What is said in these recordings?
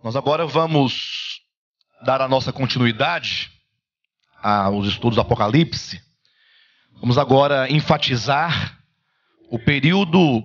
Nós agora vamos dar a nossa continuidade aos estudos do Apocalipse. Vamos agora enfatizar o período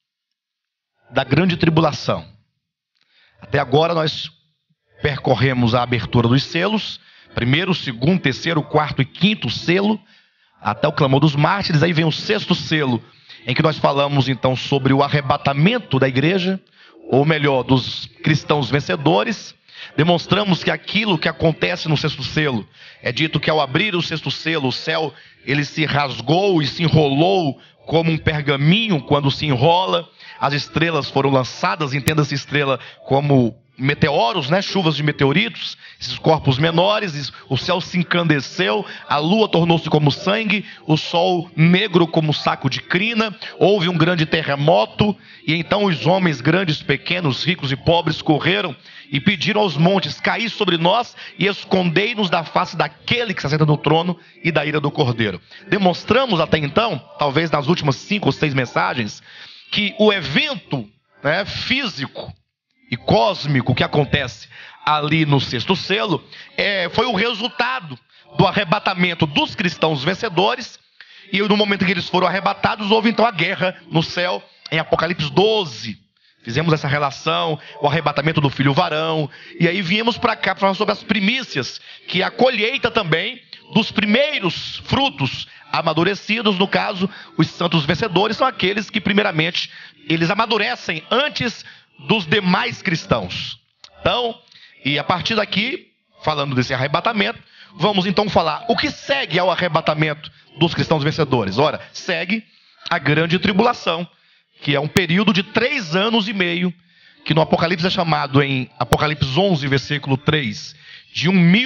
da grande tribulação. Até agora nós percorremos a abertura dos selos, primeiro, segundo, terceiro, quarto e quinto selo, até o clamor dos mártires. Aí vem o sexto selo, em que nós falamos então sobre o arrebatamento da igreja, ou melhor, dos cristãos vencedores. Demonstramos que aquilo que acontece no sexto selo, é dito que ao abrir o sexto selo, o céu ele se rasgou e se enrolou como um pergaminho quando se enrola. As estrelas foram lançadas, entenda-se estrela como meteoros, chuvas de meteoritos, esses corpos menores. O céu se encandeceu, a lua tornou-se como sangue, o sol negro como saco de crina. Houve um grande terremoto, e então os homens grandes, pequenos, ricos e pobres correram e pediram aos montes: caí sobre nós e escondei-nos da face daquele que se assenta no trono e da ira do Cordeiro. Demonstramos até então, talvez nas últimas 5 ou 6 mensagens, que o evento físico e cósmico que acontece ali no sexto selo foi o resultado do arrebatamento dos cristãos vencedores. E no momento em que eles foram arrebatados, houve então a guerra no céu, em Apocalipse 12. Fizemos essa relação, o arrebatamento do filho varão. E aí viemos para cá para falar sobre as primícias, que é a colheita também dos primeiros frutos amadurecidos. No caso, os santos vencedores são aqueles que primeiramente eles amadurecem antes dos demais cristãos. Então, e a partir daqui, falando desse arrebatamento, vamos então falar o que segue ao arrebatamento dos cristãos vencedores. Ora, segue a grande tribulação, que é um período de 3 anos e meio, que no Apocalipse é chamado, em Apocalipse 11, versículo 3, de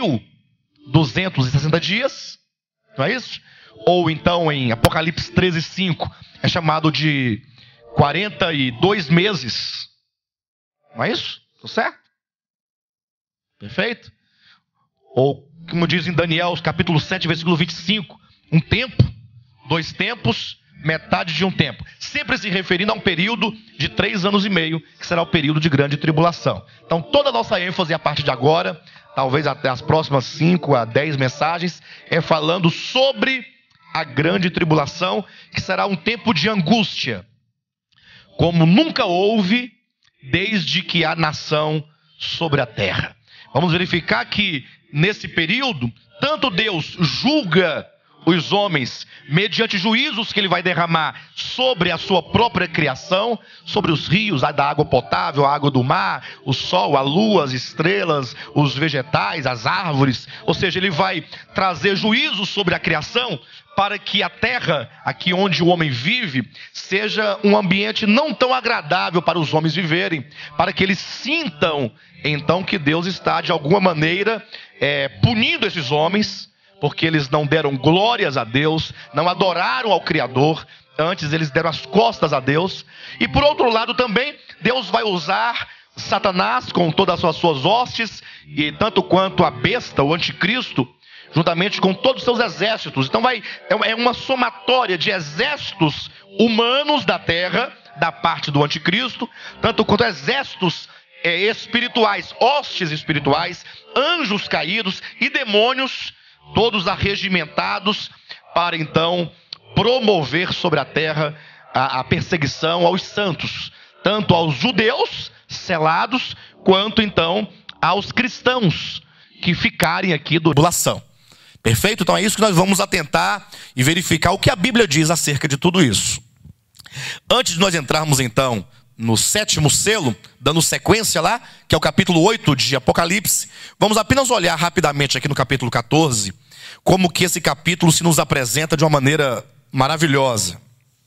1.260 dias, não é isso? Ou então em Apocalipse 13, 5, é chamado de 42 meses. Não é isso? Estou certo? Perfeito? Ou, como diz em Daniel, capítulo 7, versículo 25, um tempo, 2 tempos, metade de um tempo. Sempre se referindo a um período de 3 anos e meio, que será o período de grande tribulação. Então, toda a nossa ênfase a partir de agora, talvez até as próximas 5 a 10 mensagens, é falando sobre a grande tribulação, que será um tempo de angústia, como nunca houve desde que há nação sobre a terra. Vamos verificar que nesse período, tanto Deus julga os homens mediante juízos que ele vai derramar sobre a sua própria criação, sobre os rios, a da água potável, a água do mar, o sol, a lua, as estrelas, os vegetais, as árvores. Ou seja, ele vai trazer juízos sobre a criação, para que a terra, aqui onde o homem vive, seja um ambiente não tão agradável para os homens viverem, para que eles sintam então que Deus está de alguma maneira punindo esses homens, porque eles não deram glórias a Deus, não adoraram ao Criador, antes eles deram as costas a Deus. E por outro lado também, Deus vai usar Satanás com todas as suas hostes, e tanto quanto a besta, o anticristo, juntamente com todos os seus exércitos. Então é uma somatória de exércitos humanos da terra, da parte do anticristo, tanto quanto exércitos espirituais, hostes espirituais, anjos caídos e demônios, todos arregimentados para então promover sobre a terra a perseguição aos santos, tanto aos judeus selados, quanto então aos cristãos que ficarem aqui do tribulação. Perfeito? Então é isso que nós vamos atentar e verificar o que a Bíblia diz acerca de tudo isso. Antes de nós entrarmos então no 7º selo, dando sequência lá, que é o capítulo 8 de Apocalipse, vamos apenas olhar rapidamente aqui no capítulo 14, como que esse capítulo se nos apresenta de uma maneira maravilhosa.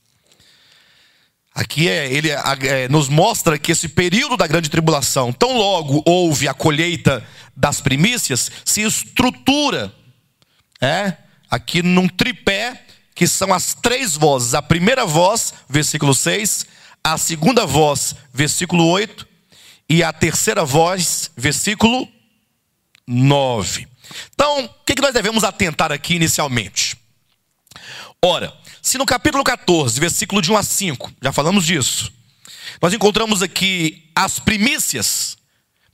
Aqui ele nos mostra que esse período da grande tribulação, tão logo houve a colheita das primícias, se estrutura aqui num tripé, que são as 3 vozes. A primeira voz, versículo 6, a segunda voz, versículo 8, e a terceira voz, versículo 9. Então, o que nós devemos atentar aqui inicialmente? Ora, se no capítulo 14, versículo de 1 a 5, já falamos disso, nós encontramos aqui as primícias,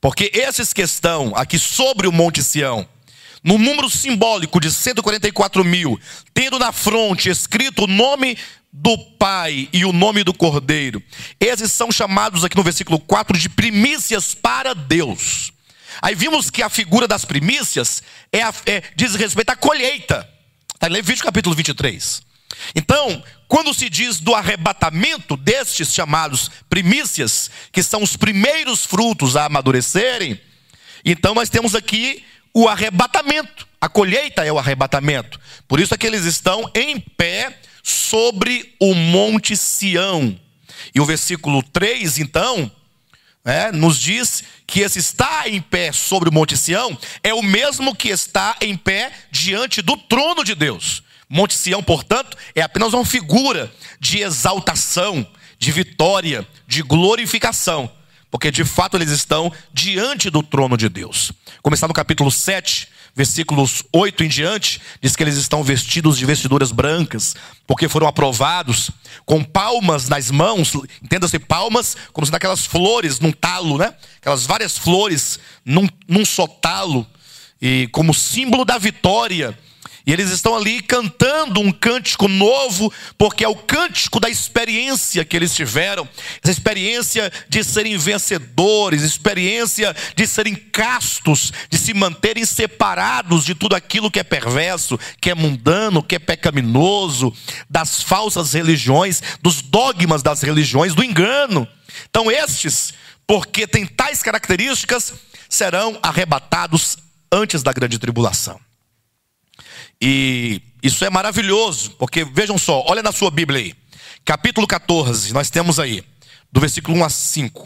Porque esses que estão aqui sobre o Monte Sião, no número simbólico de 144 mil, tendo na fronte escrito o nome do Pai e o nome do Cordeiro, esses são chamados aqui no versículo 4 de primícias para Deus. Aí vimos que a figura das primícias diz respeito à colheita. Está em Levítico capítulo 23. Então, quando se diz do arrebatamento destes chamados primícias, que são os primeiros frutos a amadurecerem, então nós temos aqui o arrebatamento. A colheita é o arrebatamento. Por isso é que eles estão em pé sobre o Monte Sião. E o versículo 3, então, nos diz que esse está em pé sobre o Monte Sião é o mesmo que está em pé diante do trono de Deus. Monte Sião, portanto, é apenas uma figura de exaltação, de vitória, de glorificação, porque de fato eles estão diante do trono de Deus. Como está no capítulo 7, versículos 8 em diante, diz que eles estão vestidos de vestiduras brancas, porque foram aprovados, com palmas nas mãos. Entenda-se, palmas como se daquelas flores num talo, aquelas várias flores num só talo, e como símbolo da vitória. E eles estão ali cantando um cântico novo, porque é o cântico da experiência que eles tiveram. Essa experiência de serem vencedores, experiência de serem castos, de se manterem separados de tudo aquilo que é perverso, que é mundano, que é pecaminoso, das falsas religiões, dos dogmas das religiões, do engano. Então estes, porque têm tais características, serão arrebatados antes da grande tribulação. E isso é maravilhoso, porque vejam só, olha na sua Bíblia aí, capítulo 14, nós temos aí, do versículo 1 a 5,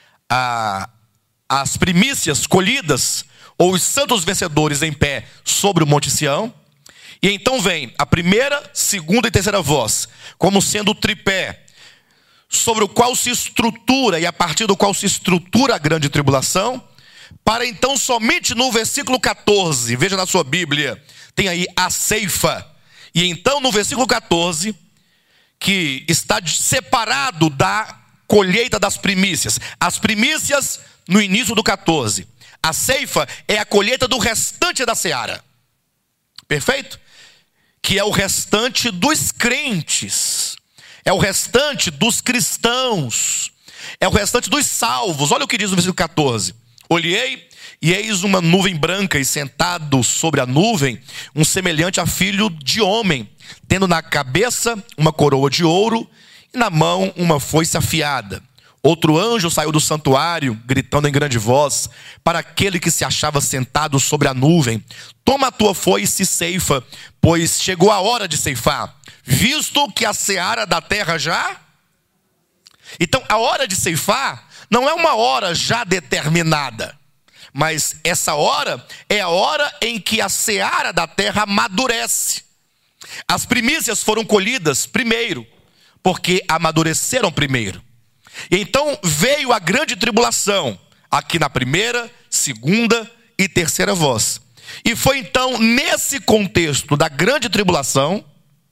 as primícias colhidas, ou os santos vencedores em pé sobre o Monte Sião. E então vem a primeira, segunda e terceira voz, como sendo o tripé, sobre o qual se estrutura, e a partir do qual se estrutura a grande tribulação, para então somente no versículo 14, veja na sua Bíblia, tem aí a ceifa. E então no versículo 14, que está separado da colheita das primícias. As primícias no início do 14. A ceifa é a colheita do restante da seara. Perfeito? Que é o restante dos crentes. É o restante dos cristãos. É o restante dos salvos. Olha o que diz no versículo 14. Olhei, e eis uma nuvem branca, e sentado sobre a nuvem, um semelhante a filho de homem, tendo na cabeça uma coroa de ouro, e na mão uma foice afiada. Outro anjo saiu do santuário, gritando em grande voz, para aquele que se achava sentado sobre a nuvem: toma a tua foice e ceifa, pois chegou a hora de ceifar, visto que a seara da terra já... Então a hora de ceifar não é uma hora já determinada, mas essa hora é a hora em que a seara da terra amadurece. As primícias foram colhidas primeiro, porque amadureceram primeiro. E então veio a grande tribulação, aqui na primeira, segunda e terceira voz. E foi então nesse contexto da grande tribulação,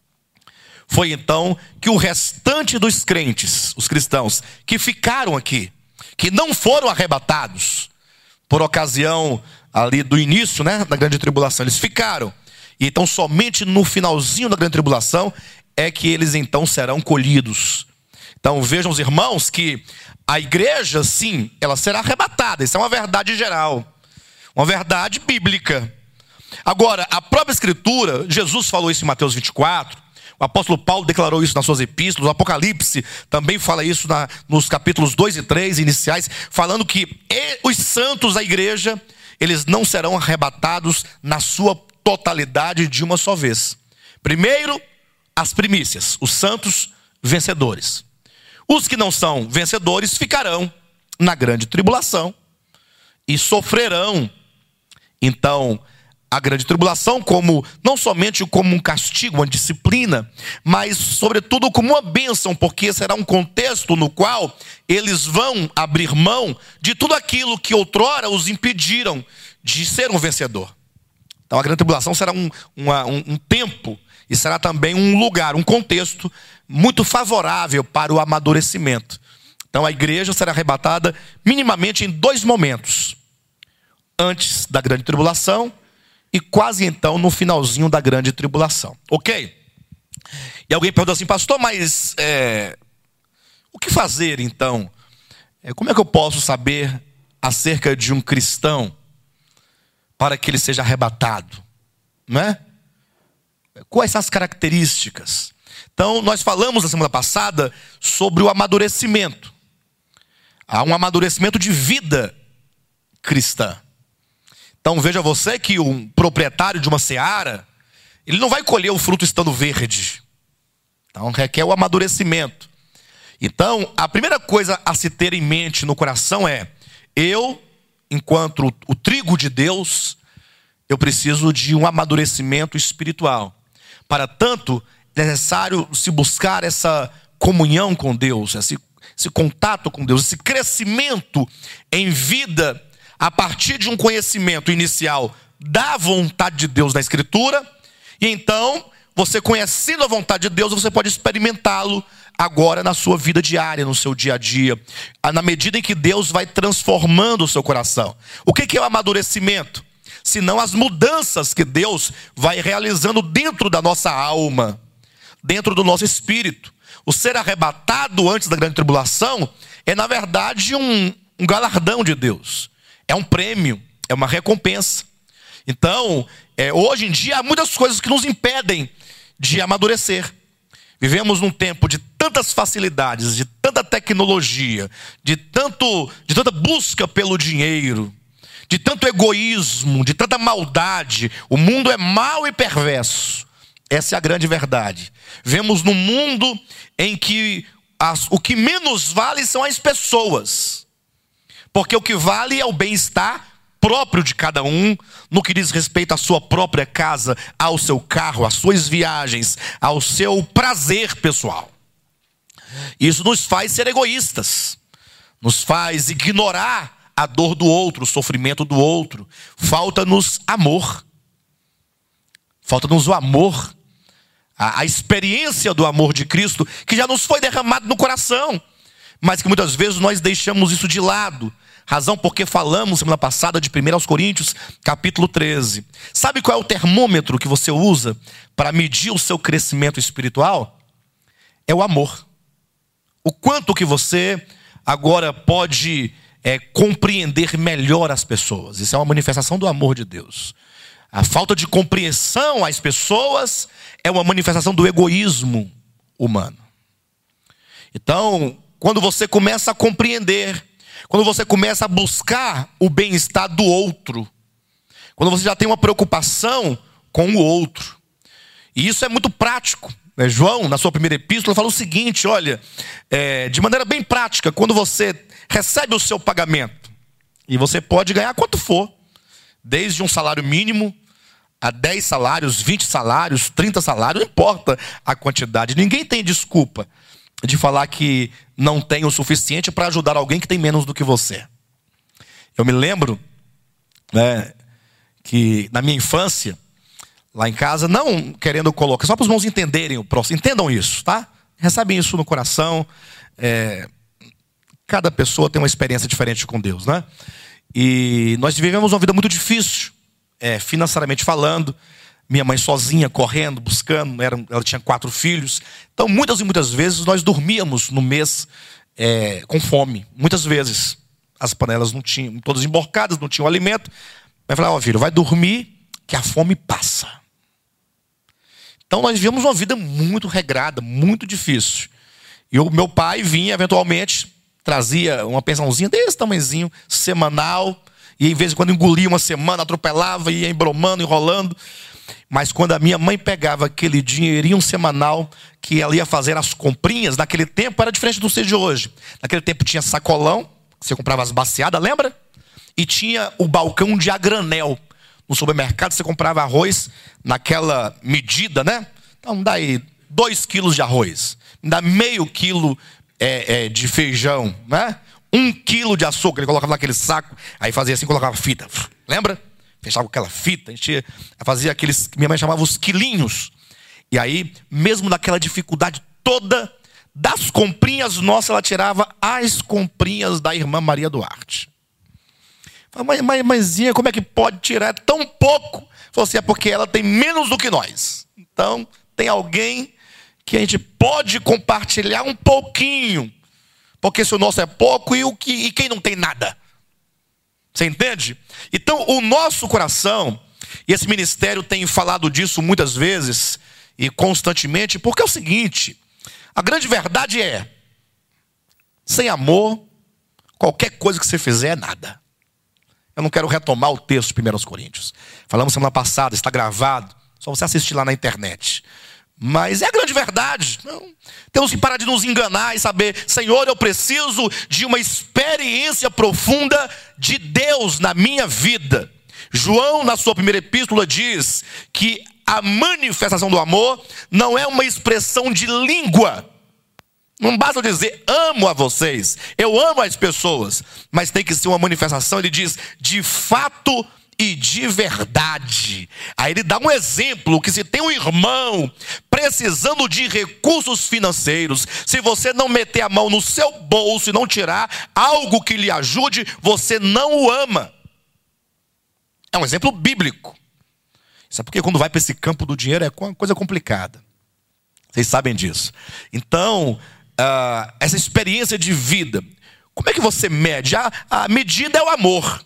foi então que o restante dos crentes, os cristãos, que ficaram aqui, que não foram arrebatados, por ocasião ali do início, da grande tribulação, eles ficaram. E então somente no finalzinho da grande tribulação é que eles então serão colhidos. Então vejam os irmãos que a igreja, sim, ela será arrebatada. Isso é uma verdade geral, uma verdade bíblica. Agora, a própria escritura, Jesus falou isso em Mateus 24, o apóstolo Paulo declarou isso nas suas epístolas, o Apocalipse também fala isso nos capítulos 2 e 3 iniciais, falando que os santos da igreja, eles não serão arrebatados na sua totalidade de uma só vez. Primeiro, as primícias, os santos vencedores. Os que não são vencedores ficarão na grande tribulação e sofrerão, então, a grande tribulação não somente como um castigo, uma disciplina, mas sobretudo como uma bênção, porque será um contexto no qual eles vão abrir mão de tudo aquilo que outrora os impediram de ser um vencedor. Então a grande tribulação será um tempo, e será também um lugar, um contexto muito favorável para o amadurecimento, Então a igreja será arrebatada minimamente em 2 momentos: antes da grande tribulação e quase então no finalzinho da grande tribulação. Ok? E alguém perguntou assim: pastor, mas o que fazer então? Como é que eu posso saber acerca de um cristão para que ele seja arrebatado? Não é? Quais são as características? Então nós falamos na semana passada sobre o amadurecimento. Há um amadurecimento de vida cristã. Então veja você que um proprietário de uma seara, ele não vai colher o fruto estando verde. Então requer o amadurecimento. Então a primeira coisa a se ter em mente no coração é: eu, enquanto o trigo de Deus, eu preciso de um amadurecimento espiritual. Para tanto, é necessário se buscar essa comunhão com Deus, esse contato com Deus, esse crescimento em vida a partir de um conhecimento inicial da vontade de Deus na Escritura. E então, você conhecendo a vontade de Deus, você pode experimentá-lo agora na sua vida diária, no seu dia a dia, na medida em que Deus vai transformando o seu coração. O que é o amadurecimento? Senão as mudanças que Deus vai realizando dentro da nossa alma, dentro do nosso espírito. O ser arrebatado antes da grande tribulação é, na verdade, um galardão de Deus. É um prêmio, é uma recompensa. Então, hoje em dia, há muitas coisas que nos impedem de amadurecer. Vivemos num tempo de tantas facilidades, de tanta tecnologia, de tanta busca pelo dinheiro, de tanto egoísmo, de tanta maldade. O mundo é mau e perverso. Essa é a grande verdade. Vemos num mundo em que o que menos vale são as pessoas. Porque o que vale é o bem-estar próprio de cada um, no que diz respeito à sua própria casa, ao seu carro, às suas viagens, ao seu prazer pessoal. Isso nos faz ser egoístas, nos faz ignorar a dor do outro, o sofrimento do outro. Falta-nos amor. Falta-nos o amor, a experiência do amor de Cristo, que já nos foi derramado no coração, mas que muitas vezes nós deixamos isso de lado. Razão porque falamos semana passada de 1 aos Coríntios, capítulo 13. Sabe qual é o termômetro que você usa para medir o seu crescimento espiritual? É o amor. O quanto que você agora pode compreender melhor as pessoas. Isso é uma manifestação do amor de Deus. A falta de compreensão às pessoas é uma manifestação do egoísmo humano. Então, quando você começa a compreender, quando você começa a buscar o bem-estar do outro, quando você já tem uma preocupação com o outro, e isso é muito prático, né? João, na sua primeira epístola, fala o seguinte: olha, de maneira bem prática, quando você recebe o seu pagamento, e você pode ganhar quanto for, desde um salário mínimo a 10 salários, 20 salários, 30 salários, não importa a quantidade. Ninguém tem desculpa de falar que não tem o suficiente para ajudar alguém que tem menos do que você. Eu me lembro, né, que na minha infância, lá em casa, não querendo colocar, só para os irmãos entenderem o próximo, entendam isso, tá? Recebem isso no coração. Cada pessoa tem uma experiência diferente com Deus, né? E nós vivemos uma vida muito difícil, financeiramente falando. Minha mãe sozinha, correndo, buscando, ela tinha 4 filhos. Então, muitas e muitas vezes, nós dormíamos no mês com fome. Muitas vezes, as panelas não tinham, todas emborcadas, não tinham alimento. Mas eu falava: filho, vai dormir que a fome passa. Então, nós vivíamos uma vida muito regrada, muito difícil. E o meu pai vinha, eventualmente, trazia uma pensãozinha desse tamanhozinho, semanal. E, em vez de quando engolia uma semana, atropelava, ia embromando, enrolando. Mas quando a minha mãe pegava aquele dinheirinho semanal que ela ia fazer as comprinhas, naquele tempo era diferente do ser de hoje. Naquele tempo tinha sacolão, você comprava as baciadas, lembra? E tinha o balcão de a granel. No supermercado você comprava arroz naquela medida, né? Então dá aí 2 quilos de arroz, dá meio quilo de feijão, né? 1 quilo de açúcar, ele colocava naquele saco, aí fazia assim, colocava fita, lembra? Fechava com aquela fita, a gente fazia aqueles, minha mãe chamava os quilinhos. E aí, mesmo naquela dificuldade toda, das comprinhas nossas, ela tirava as comprinhas da irmã Maria Duarte. Mãezinha, como é que pode tirar tão pouco? Falou assim, é porque ela tem menos do que nós. Então, tem alguém que a gente pode compartilhar um pouquinho. Porque se o nosso é pouco e quem não tem nada? Você entende? Então, o nosso coração, e esse ministério tem falado disso muitas vezes e constantemente, porque é o seguinte, a grande verdade é, sem amor, qualquer coisa que você fizer é nada. Eu não quero retomar o texto de 1 Coríntios. Falamos semana passada, está gravado, só você assistir lá na internet. Mas é a grande verdade. Não, temos que parar de nos enganar e saber, Senhor, eu preciso de uma experiência profunda de Deus na minha vida. João, na sua primeira epístola, diz que a manifestação do amor não é uma expressão de língua. Não basta eu dizer, amo a vocês, eu amo as pessoas, mas tem que ser uma manifestação, ele diz, de fato e de verdade. Aí ele dá um exemplo, que se tem um irmão precisando de recursos financeiros, se você não meter a mão no seu bolso e não tirar algo que lhe ajude, você não o ama. É um exemplo bíblico. Isso é porque quando vai para esse campo do dinheiro é uma coisa complicada. Vocês sabem disso. Então, essa experiência de vida, como é que você mede? A medida é o amor.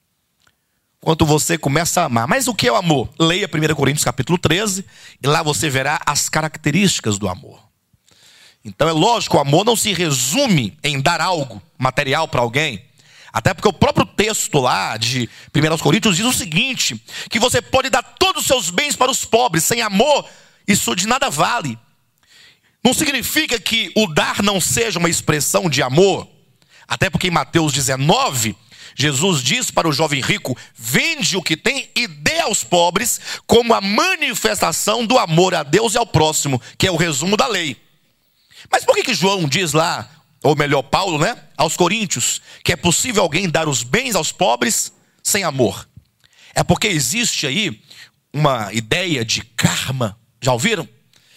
Quando você começa a amar. Mas o que é o amor? Leia 1 Coríntios capítulo 13, e lá você verá as características do amor. Então é lógico, o amor não se resume em dar algo material para alguém. Até porque o próprio texto lá de 1 Coríntios diz o seguinte, que você pode dar todos os seus bens para os pobres. Sem amor, isso de nada vale. Não significa que o dar não seja uma expressão de amor. Até porque em Mateus 19, Jesus diz para o jovem rico, vende o que tem e dê aos pobres, como a manifestação do amor a Deus e ao próximo, que é o resumo da lei. Mas por que João diz lá, ou melhor Paulo, né, aos Coríntios, que é possível alguém dar os bens aos pobres sem amor? É porque existe aí uma ideia de karma, já ouviram?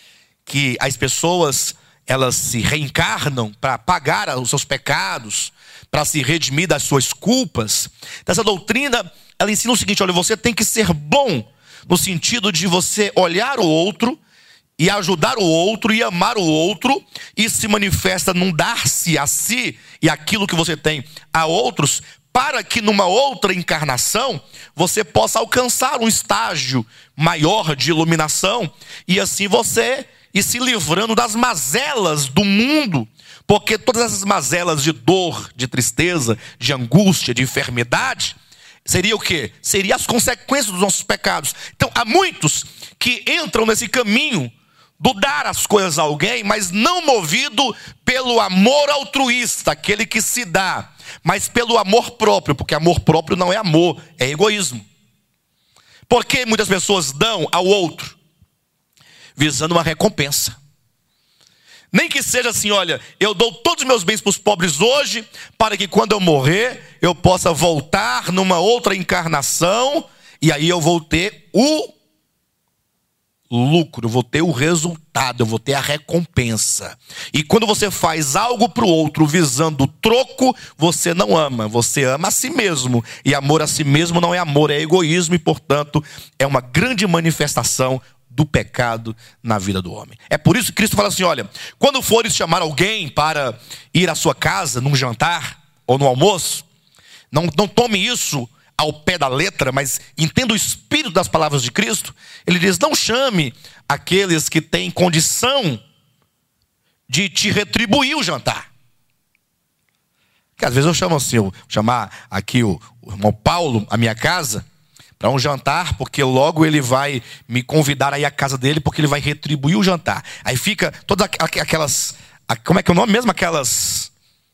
Que as pessoas, elas se reencarnam para pagar os seus pecados, para se redimir das suas culpas. Essa doutrina, ela ensina o seguinte, olha, você tem que ser bom, no sentido de você olhar o outro, e ajudar o outro, e amar o outro, e se manifesta num dar-se a si, e aquilo que você tem a outros, para que numa outra encarnação, você possa alcançar um estágio maior de iluminação, e assim você ir se livrando das mazelas do mundo, porque todas essas mazelas de dor, de tristeza, de angústia, de enfermidade, seria o quê? Seria as consequências dos nossos pecados. Então, há muitos que entram nesse caminho do dar as coisas a alguém, mas não movido pelo amor altruísta, aquele que se dá, mas pelo amor próprio, porque amor próprio não é amor, é egoísmo. Por que muitas pessoas dão ao outro? Visando uma recompensa. Nem que seja assim, olha, eu dou todos os meus bens para os pobres hoje, para que quando eu morrer, eu possa voltar numa outra encarnação, e aí eu vou ter o lucro, eu vou ter o resultado, eu vou ter a recompensa. E quando você faz algo para o outro visando o troco, você não ama, você ama a si mesmo. E amor a si mesmo não é amor, é egoísmo, e portanto é uma grande manifestação do pecado na vida do homem. É por isso que Cristo fala assim, olha, quando fores chamar alguém para ir à sua casa, num jantar ou no almoço, não tome isso ao pé da letra, mas entenda o espírito das palavras de Cristo. Ele diz, não chame aqueles que têm condição de te retribuir o jantar. Porque às vezes eu chamo assim, eu vou chamar aqui o irmão Paulo à minha casa, para um jantar, porque logo ele vai me convidar a ir à casa dele, porque ele vai retribuir o jantar. Aí fica todas aquelas, como é que é o nome mesmo? Aquelas...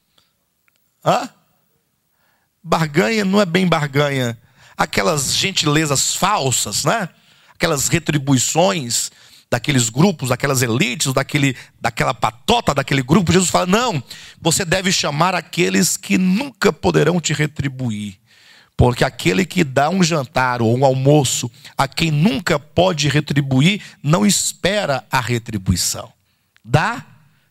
barganha, não é bem barganha. Aquelas gentilezas falsas, né? Aquelas retribuições daqueles grupos, daquelas elites, daquela patota daquele grupo. Jesus fala, não, você deve chamar aqueles que nunca poderão te retribuir. Porque aquele que dá um jantar ou um almoço a quem nunca pode retribuir, não espera a retribuição. Dá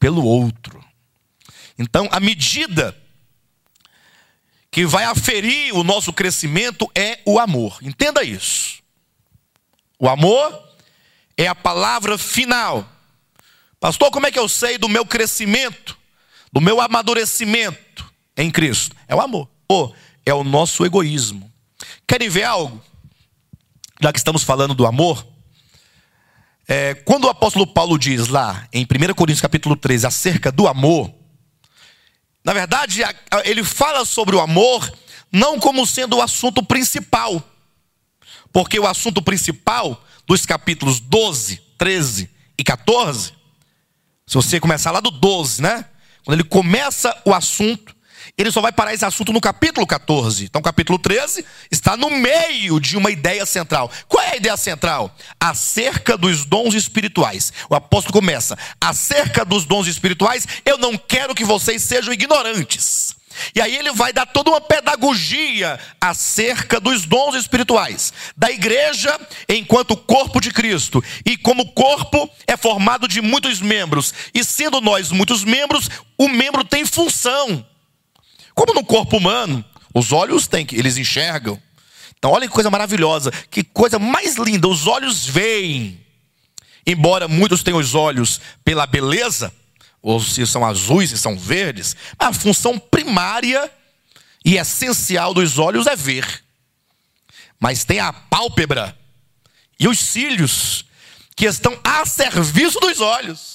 pelo outro. Então, a medida que vai aferir o nosso crescimento é o amor. Entenda isso. O amor é a palavra final. Pastor, como é que eu sei do meu crescimento, do meu amadurecimento em Cristo? É o amor. Ou é o nosso egoísmo. Querem ver algo? Já que estamos falando do amor, quando o apóstolo Paulo diz lá em 1 Coríntios capítulo 13 acerca do amor, na verdade ele fala sobre o amor não como sendo o assunto principal, porque o assunto principal dos capítulos 12, 13 e 14, se você começar lá do 12, né? Quando ele começa o assunto, ele só vai parar esse assunto no capítulo 14. Então, capítulo 13 está no meio de uma ideia central. Qual é a ideia central? Acerca dos dons espirituais. O apóstolo começa: acerca dos dons espirituais, eu não quero que vocês sejam ignorantes. E aí ele vai dar toda uma pedagogia acerca dos dons espirituais, da igreja enquanto corpo de Cristo. E como corpo é formado de muitos membros, e sendo nós muitos membros, o membro tem função. Como no corpo humano, os olhos eles enxergam. Então olha que coisa maravilhosa, que coisa mais linda, os olhos veem. Embora muitos tenham os olhos pela beleza, ou se são azuis, se são verdes, a função primária e essencial dos olhos é ver. Mas tem a pálpebra e os cílios que estão a serviço dos olhos.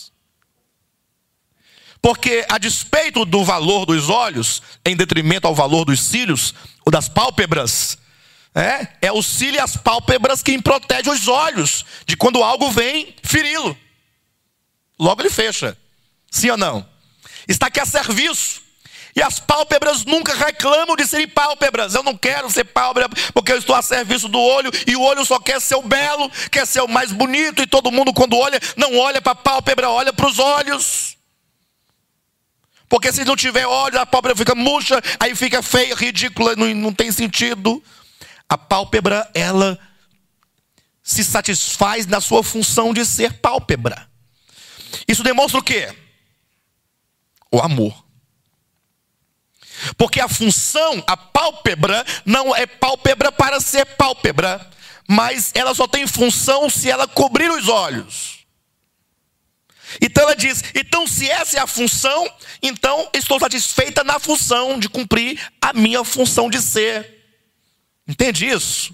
Porque a despeito do valor dos olhos, em detrimento ao valor dos cílios, ou das pálpebras, é o cílio e as pálpebras quem protege os olhos de quando algo vem feri-lo. Logo ele fecha. Sim ou não? Está aqui a serviço. E as pálpebras nunca reclamam de serem pálpebras. Eu não quero ser pálpebra porque eu estou a serviço do olho. E o olho só quer ser o belo, quer ser o mais bonito. E todo mundo quando olha, não olha para a pálpebra, olha para os olhos. Porque se não tiver olho, a pálpebra fica murcha, aí fica feia, ridícula, não tem sentido. A pálpebra, ela se satisfaz na sua função de ser pálpebra. Isso demonstra o quê? O amor. Porque a função, a pálpebra, não é pálpebra para ser pálpebra, mas ela só tem função se ela cobrir os olhos. Então ela diz, então se essa é a função, então estou satisfeita na função de cumprir a minha função de ser. Entende isso?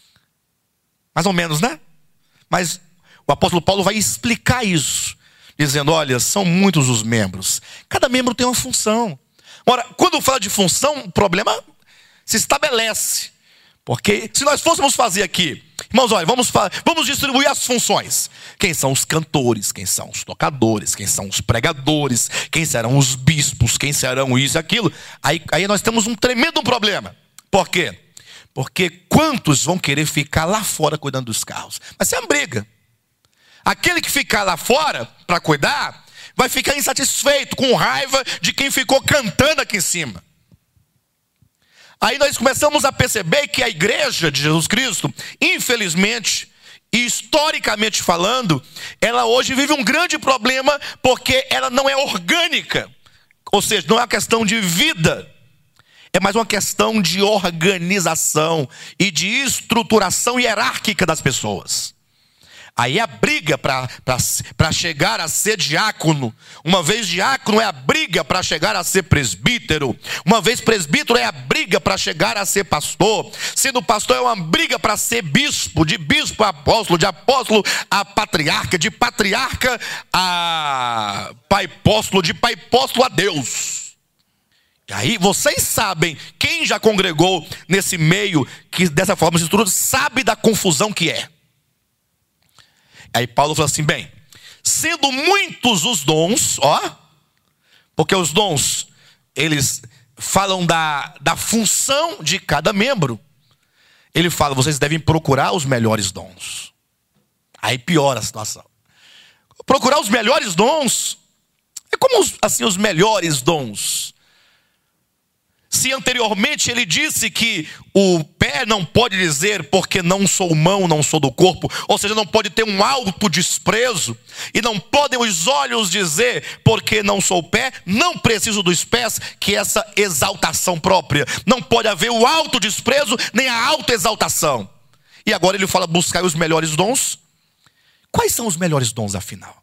Mais ou menos, né? Mas o apóstolo Paulo vai explicar isso, dizendo, olha, são muitos os membros. Cada membro tem uma função. Ora, quando fala de função, o problema se estabelece. Porque se nós fôssemos fazer aqui, irmãos, olha, vamos distribuir as funções. Quem são os cantores, quem são os tocadores, quem são os pregadores, quem serão os bispos, quem serão isso e aquilo. Aí nós temos um tremendo problema. Por quê? Porque quantos vão querer ficar lá fora cuidando dos carros? Vai ser uma briga. Aquele que ficar lá fora para cuidar, vai ficar insatisfeito, com raiva de quem ficou cantando aqui em cima. Aí nós começamos a perceber que a igreja de Jesus Cristo, infelizmente, e historicamente falando, ela hoje vive um grande problema, porque ela não é orgânica. Ou seja, não é uma questão de vida, é mais uma questão de organização e de estruturação hierárquica das pessoas. Aí a briga para chegar a ser diácono. Uma vez diácono é a briga para chegar a ser presbítero. Uma vez presbítero é a briga para chegar a ser pastor. Sendo pastor é uma briga para ser bispo. De bispo a apóstolo, de apóstolo a patriarca, de patriarca a pai-apóstolo, de pai-apóstolo a Deus. E aí vocês sabem, quem já congregou nesse meio que dessa forma se estrutura, sabe da confusão que é. Aí Paulo fala assim, bem, sendo muitos os dons, porque os dons, eles falam da função de cada membro. Ele fala, vocês devem procurar os melhores dons. Aí piora a situação. Procurar os melhores dons, é como assim os melhores dons? Se anteriormente ele disse que o pé pé não pode dizer porque não sou mão, não sou do corpo. Ou seja, não pode ter um autodesprezo. E não podem os olhos dizer porque não sou pé, não preciso dos pés, que é essa exaltação própria. Não pode haver o autodesprezo nem a autoexaltação. E agora ele fala buscar os melhores dons. Quais são os melhores dons afinal?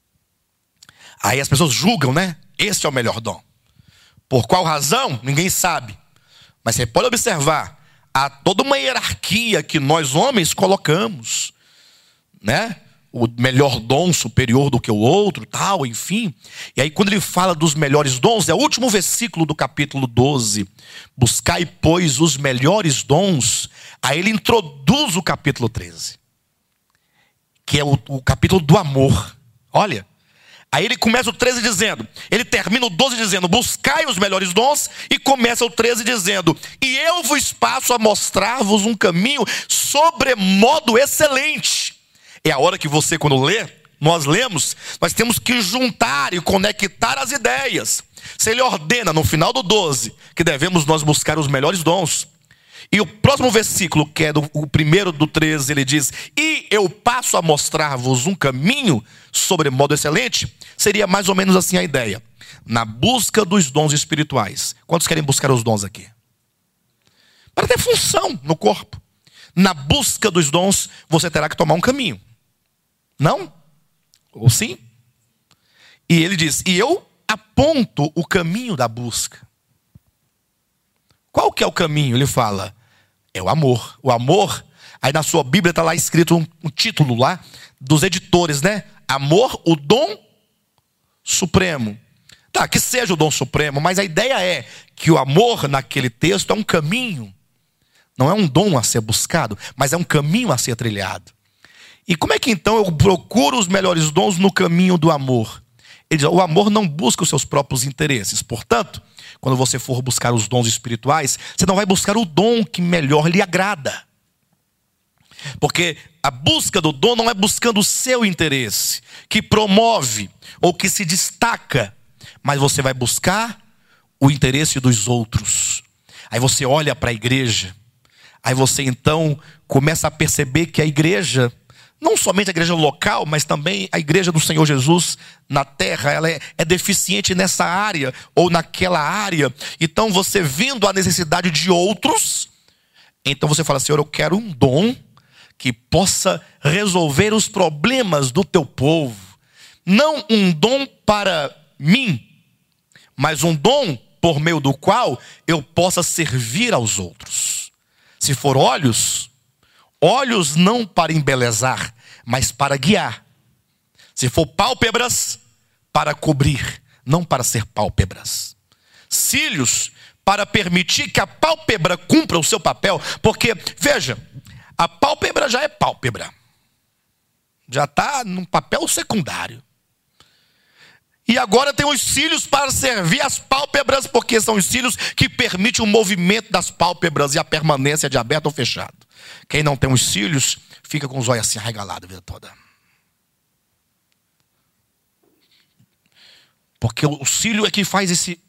Aí as pessoas julgam, né? Esse é o melhor dom. Por qual razão? Ninguém sabe. Mas você pode observar, há toda uma hierarquia que nós homens colocamos, né? O melhor dom superior do que o outro, tal, enfim. E aí quando ele fala dos melhores dons, é o último versículo do capítulo 12. Buscai, pois, os melhores dons. Aí ele introduz o capítulo 13. Que é o capítulo do amor. Olha. Aí ele começa o 13 dizendo, ele termina o 12 dizendo, buscai os melhores dons, e começa o 13 dizendo, e eu vos passo a mostrar-vos um caminho sobremodo excelente. É a hora que você, quando lê, nós lemos, nós temos que juntar e conectar as ideias. Se ele ordena no final do 12, que devemos nós buscar os melhores dons, e o próximo versículo, que é o primeiro do 13, ele diz, e eu passo a mostrar-vos um caminho sobremodo excelente, seria mais ou menos assim a ideia. Na busca dos dons espirituais. Quantos querem buscar os dons aqui? Para ter função no corpo. Na busca dos dons, você terá que tomar um caminho. Não? Ou sim? E ele diz, e eu aponto o caminho da busca. Qual que é o caminho? Ele fala, é o amor. O amor, aí na sua Bíblia está lá escrito um título lá, dos editores, né? Amor, o dom supremo. Tá, que seja o dom supremo, mas a ideia é que o amor naquele texto é um caminho. Não é um dom a ser buscado, mas é um caminho a ser trilhado. E como é que então eu procuro os melhores dons no caminho do amor? Ele diz, o amor não busca os seus próprios interesses. Portanto, quando você for buscar os dons espirituais, você não vai buscar o dom que melhor lhe agrada. Porque a busca do dom não é buscando o seu interesse, que promove ou que se destaca, mas você vai buscar o interesse dos outros. Aí você olha para a igreja, aí você então começa a perceber que a igreja, não somente a igreja local, mas também a igreja do Senhor Jesus na terra, ela é deficiente nessa área ou naquela área. Então você vendo a necessidade de outros, então você fala, Senhor, eu quero um dom que possa resolver os problemas do teu povo. Não um dom para mim, mas um dom por meio do qual eu possa servir aos outros. Se for olhos, olhos não para embelezar, mas para guiar. Se for pálpebras, para cobrir, não para ser pálpebras. Cílios, para permitir que a pálpebra cumpra o seu papel. Porque, veja, a pálpebra já é pálpebra. Já está num papel secundário. E agora tem os cílios para servir as pálpebras, porque são os cílios que permitem o movimento das pálpebras e a permanência de aberto ou fechado. Quem não tem os cílios, fica com os olhos assim arregalados a vida toda. Porque o cílio é que faz esse...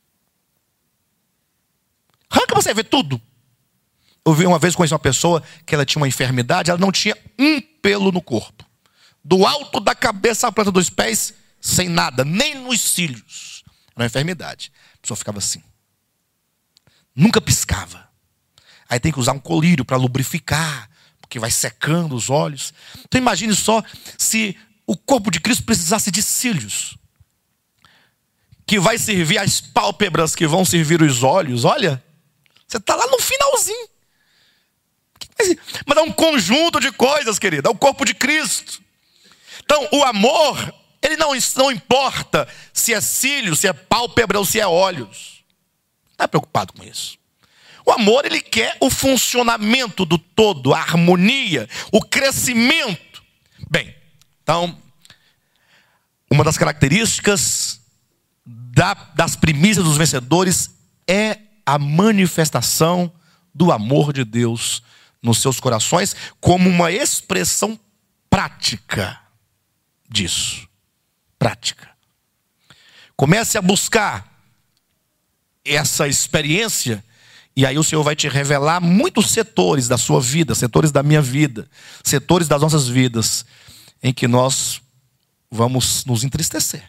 Arranca pra você ver tudo. Eu vi uma vez, conheci uma pessoa que ela tinha uma enfermidade, ela não tinha um pelo no corpo. Do alto da cabeça à planta dos pés, sem nada, nem nos cílios. Era uma enfermidade. A pessoa ficava assim. Nunca piscava. Aí tem que usar um colírio para lubrificar, porque vai secando os olhos. Então imagine só se o corpo de Cristo precisasse de cílios, que vai servir as pálpebras, que vão servir os olhos. Olha, você está lá no finalzinho. Mas é um conjunto de coisas, querida. É o corpo de Cristo. Então o amor, ele não importa se é cílio, se é pálpebra ou se é olhos. Não está preocupado com isso. O amor, ele quer o funcionamento do todo, a harmonia, o crescimento. Bem, então, uma das características das primícias dos vencedores é a manifestação do amor de Deus nos seus corações, como uma expressão prática disso. Prática. Comece a buscar essa experiência E aí o Senhor vai te revelar muitos setores da sua vida, setores da minha vida, setores das nossas vidas, em que nós vamos nos entristecer.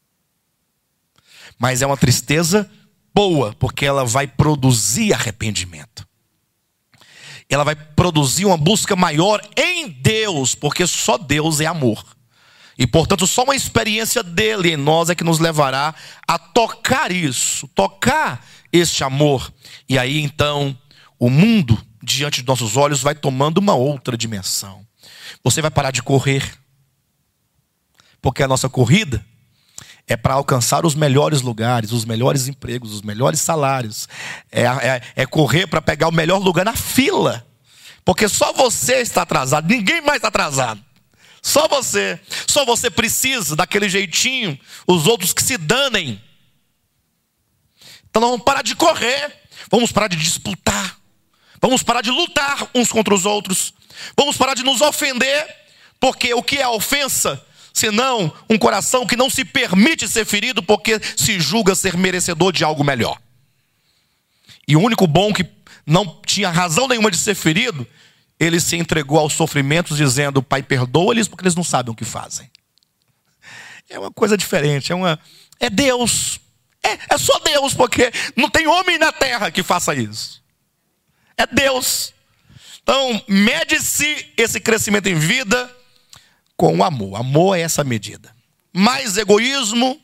Mas é uma tristeza boa, porque ela vai produzir arrependimento. Ela vai produzir uma busca maior em Deus, porque só Deus é amor. E portanto só uma experiência dele em nós é que nos levará a tocar isso, tocar este amor. E aí então o mundo diante de nossos olhos vai tomando uma outra dimensão. Você vai parar de correr, porque a nossa corrida é para alcançar os melhores lugares, os melhores empregos, os melhores salários. É correr para pegar o melhor lugar na fila. Porque só você está atrasado, ninguém mais está atrasado. Só você precisa daquele jeitinho, os outros que se danem. Então nós vamos parar de correr, vamos parar de disputar, vamos parar de lutar uns contra os outros, vamos parar de nos ofender, porque o que é a ofensa? Senão um coração que não se permite ser ferido porque se julga ser merecedor de algo melhor. E o único bom que não tinha razão nenhuma de ser ferido, ele se entregou aos sofrimentos dizendo: Pai, perdoa-lhes porque eles não sabem o que fazem. É uma coisa diferente, é Deus. É só Deus, porque não tem homem na terra que faça isso. É Deus. Então, mede-se esse crescimento em vida com o amor. Amor é essa medida. Mais egoísmo,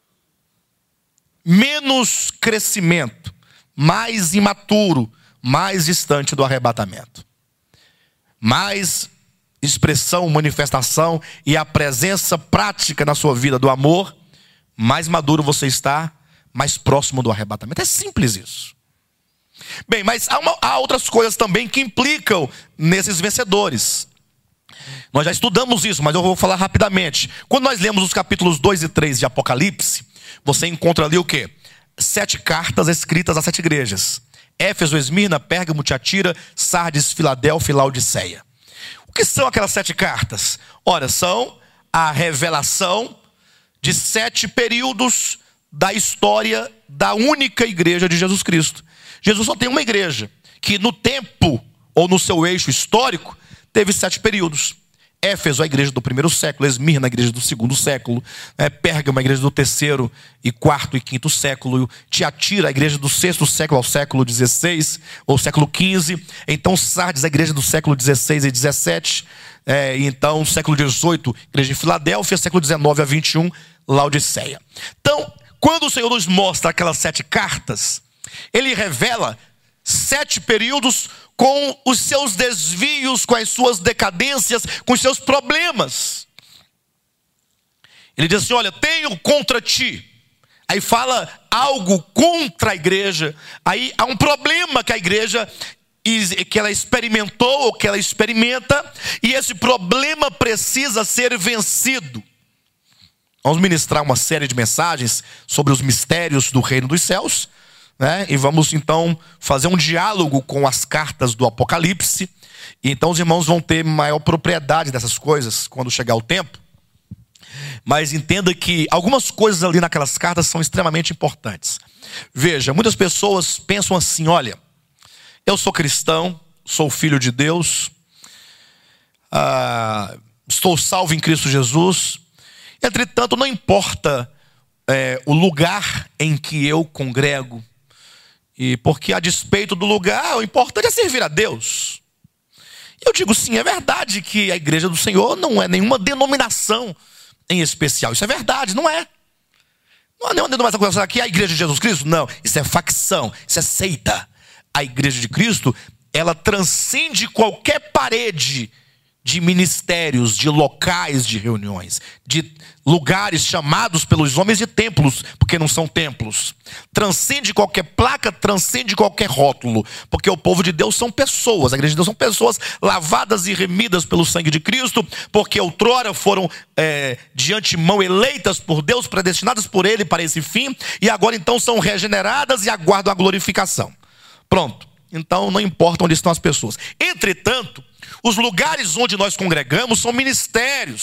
menos crescimento, mais imaturo, mais distante do arrebatamento. Mais expressão, manifestação e a presença prática na sua vida do amor, mais maduro você está, mais próximo do arrebatamento. É simples isso. Bem, mas há outras coisas também que implicam nesses vencedores. Nós já estudamos isso, mas eu vou falar rapidamente. Quando nós lemos os capítulos 2 e 3 de Apocalipse, você encontra ali o quê? 7 cartas escritas a 7 igrejas: Éfeso, Esmirna, Pérgamo, Tiatira, Sardes, Filadélfia e Laodiceia. O que são aquelas 7 cartas? Ora, são a revelação de 7 períodos da história da única igreja de Jesus Cristo. Jesus só tem uma igreja, que no tempo, ou no seu eixo histórico, teve 7 períodos. Éfeso, a igreja do 1º século. Esmirna, a igreja do 2º século. Pérgamo, a igreja do 3º e 4º e 5º século. Tiatira, a igreja do 6º século ao século 16, ou século 15. Então Sardes, a igreja do século 16 e 17. Então século 18, igreja de Filadélfia. Século 19 a 21, Laodiceia. Então, quando o Senhor nos mostra aquelas 7 cartas, Ele revela 7 períodos com os seus desvios, com as suas decadências, com os seus problemas. Ele diz assim: olha, tenho contra ti. Aí fala algo contra a igreja. Aí há um problema que a igreja, que ela experimentou ou que ela experimenta, e esse problema precisa ser vencido. Vamos ministrar uma série de mensagens sobre os mistérios do reino dos céus, e vamos então fazer um diálogo com as cartas do Apocalipse. E então os irmãos vão ter maior propriedade dessas coisas quando chegar o tempo. Mas entenda que algumas coisas ali naquelas cartas são extremamente importantes. Veja, muitas pessoas pensam assim: olha, eu sou cristão, sou filho de Deus, estou salvo em Cristo Jesus. Entretanto, não importa o lugar em que eu congrego, e porque a despeito do lugar, o importante é servir a Deus. Eu digo sim, é verdade que a igreja do Senhor não é nenhuma denominação em especial. Isso é verdade, não é. Não é nenhuma denominação aqui, a igreja de Jesus Cristo. Não, isso é facção, isso é seita. A igreja de Cristo, ela transcende qualquer parede de ministérios, de locais de reuniões, de lugares chamados pelos homens de templos, porque não são templos. Transcende qualquer placa, transcende qualquer rótulo, porque o povo de Deus são pessoas. A igreja de Deus são pessoas lavadas e remidas pelo sangue de Cristo, porque outrora foram de antemão eleitas por Deus, predestinadas por Ele para esse fim, e agora então são regeneradas e aguardam a glorificação. Pronto. Então não importa onde estão as pessoas. Entretanto, os lugares onde nós congregamos são ministérios.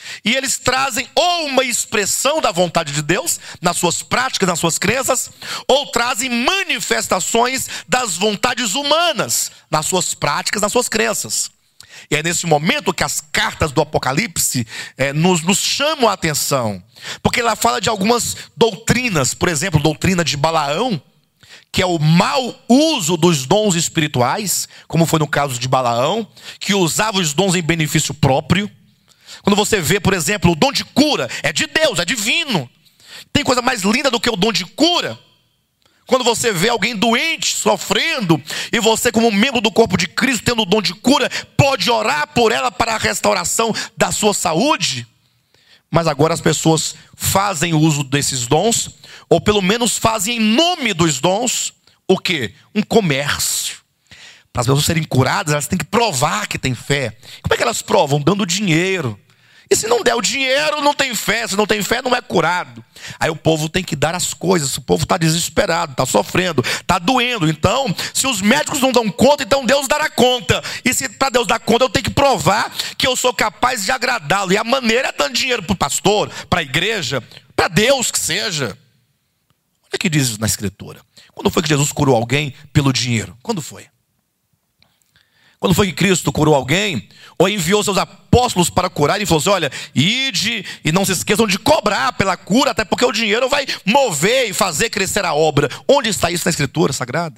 E eles trazem ou uma expressão da vontade de Deus, nas suas práticas, nas suas crenças, ou trazem manifestações das vontades humanas, nas suas práticas, nas suas crenças. E é nesse momento que as cartas do Apocalipse nos chamam a atenção. Porque ela fala de algumas doutrinas, por exemplo, doutrina de Balaão, que é o mau uso dos dons espirituais, como foi no caso de Balaão, que usava os dons em benefício próprio. Quando você vê, por exemplo, o dom de cura, é de Deus, é divino. Tem coisa mais linda do que o dom de cura? Quando você vê alguém doente, sofrendo, e você, como membro do corpo de Cristo, tendo o dom de cura, pode orar por ela para a restauração da sua saúde. Mas agora as pessoas fazem uso desses dons, ou pelo menos fazem em nome dos dons, o quê? Um comércio. Para as pessoas serem curadas, elas têm que provar que têm fé. Como é que elas provam? Dando dinheiro. E se não der o dinheiro, não tem fé. Se não tem fé, não é curado. Aí o povo tem que dar as coisas. O povo está desesperado, está sofrendo, está doendo. Então, se os médicos não dão conta, então Deus dará conta. E se para Deus dar conta, eu tenho que provar que eu sou capaz de agradá-lo. E a maneira é dando dinheiro para o pastor, para a igreja, para Deus que seja. Olha o que diz na Escritura. Quando foi que Jesus curou alguém pelo dinheiro? Quando foi? Quando foi que Cristo curou alguém, ou enviou seus apóstolos para curar, e falou assim: olha, ide e não se esqueçam de cobrar pela cura, até porque o dinheiro vai mover e fazer crescer a obra. Onde está isso na Escritura Sagrada?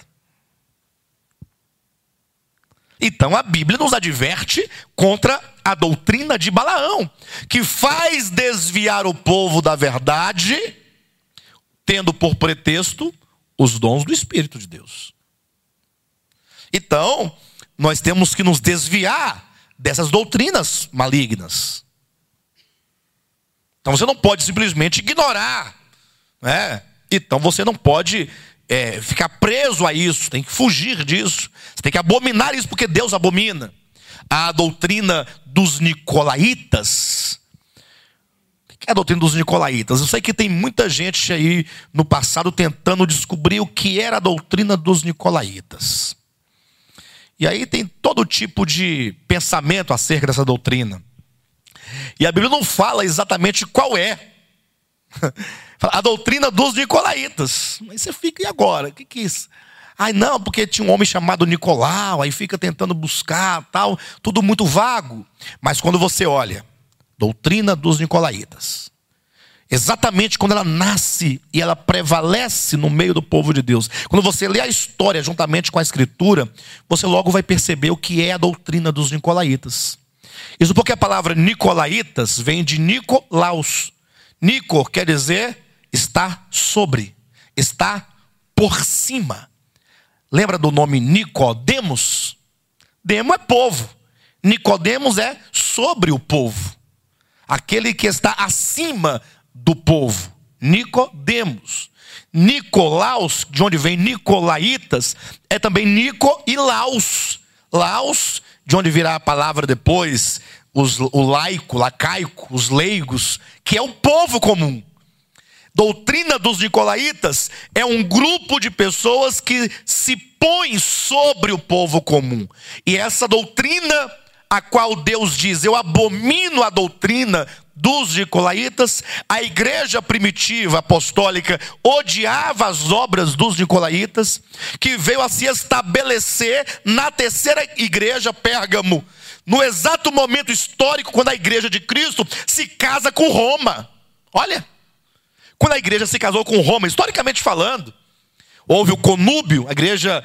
Então a Bíblia nos adverte contra a doutrina de Balaão, que faz desviar o povo da verdade, tendo por pretexto os dons do Espírito de Deus. Então, nós temos que nos desviar dessas doutrinas malignas. Então você não pode simplesmente ignorar, né? Então você não pode ficar preso a isso, tem que fugir disso. Você tem que abominar isso, porque Deus abomina. A doutrina dos nicolaítas. O que é a doutrina dos nicolaítas? Eu sei que tem muita gente aí no passado tentando descobrir o que era a doutrina dos nicolaítas. E aí tem todo tipo de pensamento acerca dessa doutrina. E a Bíblia não fala exatamente qual é. A doutrina dos nicolaítas. Aí você fica, e agora? O que é isso? Ai não, porque tinha um homem chamado Nicolau, aí fica tentando buscar, tal, tudo muito vago. Mas quando você olha, doutrina dos nicolaítas, exatamente quando ela nasce e ela prevalece no meio do povo de Deus, quando você lê a história juntamente com a Escritura, você logo vai perceber o que é a doutrina dos nicolaítas. Isso porque a palavra nicolaítas vem de Nicolaus. Nico quer dizer estar sobre, estar por cima. Lembra do nome Nicodemos? Demo é povo. Nicodemos é sobre o povo. Aquele que está acima do povo. Nicodemos. Nicolaus, de onde vem nicolaítas, é também Nico e Laus. Laus, de onde virá a palavra depois, o laico, lacaico, os leigos, que é o povo comum. Doutrina dos nicolaítas é um grupo de pessoas que se põem sobre o povo comum. E essa doutrina, a qual Deus diz: eu abomino a doutrina dos nicolaítas, a igreja primitiva apostólica odiava as obras dos nicolaítas, que veio a se estabelecer na terceira igreja, Pérgamo, no exato momento histórico quando a igreja de Cristo se casa com Roma. Olha, quando a igreja se casou com Roma, historicamente falando, houve o conúbio, a igreja,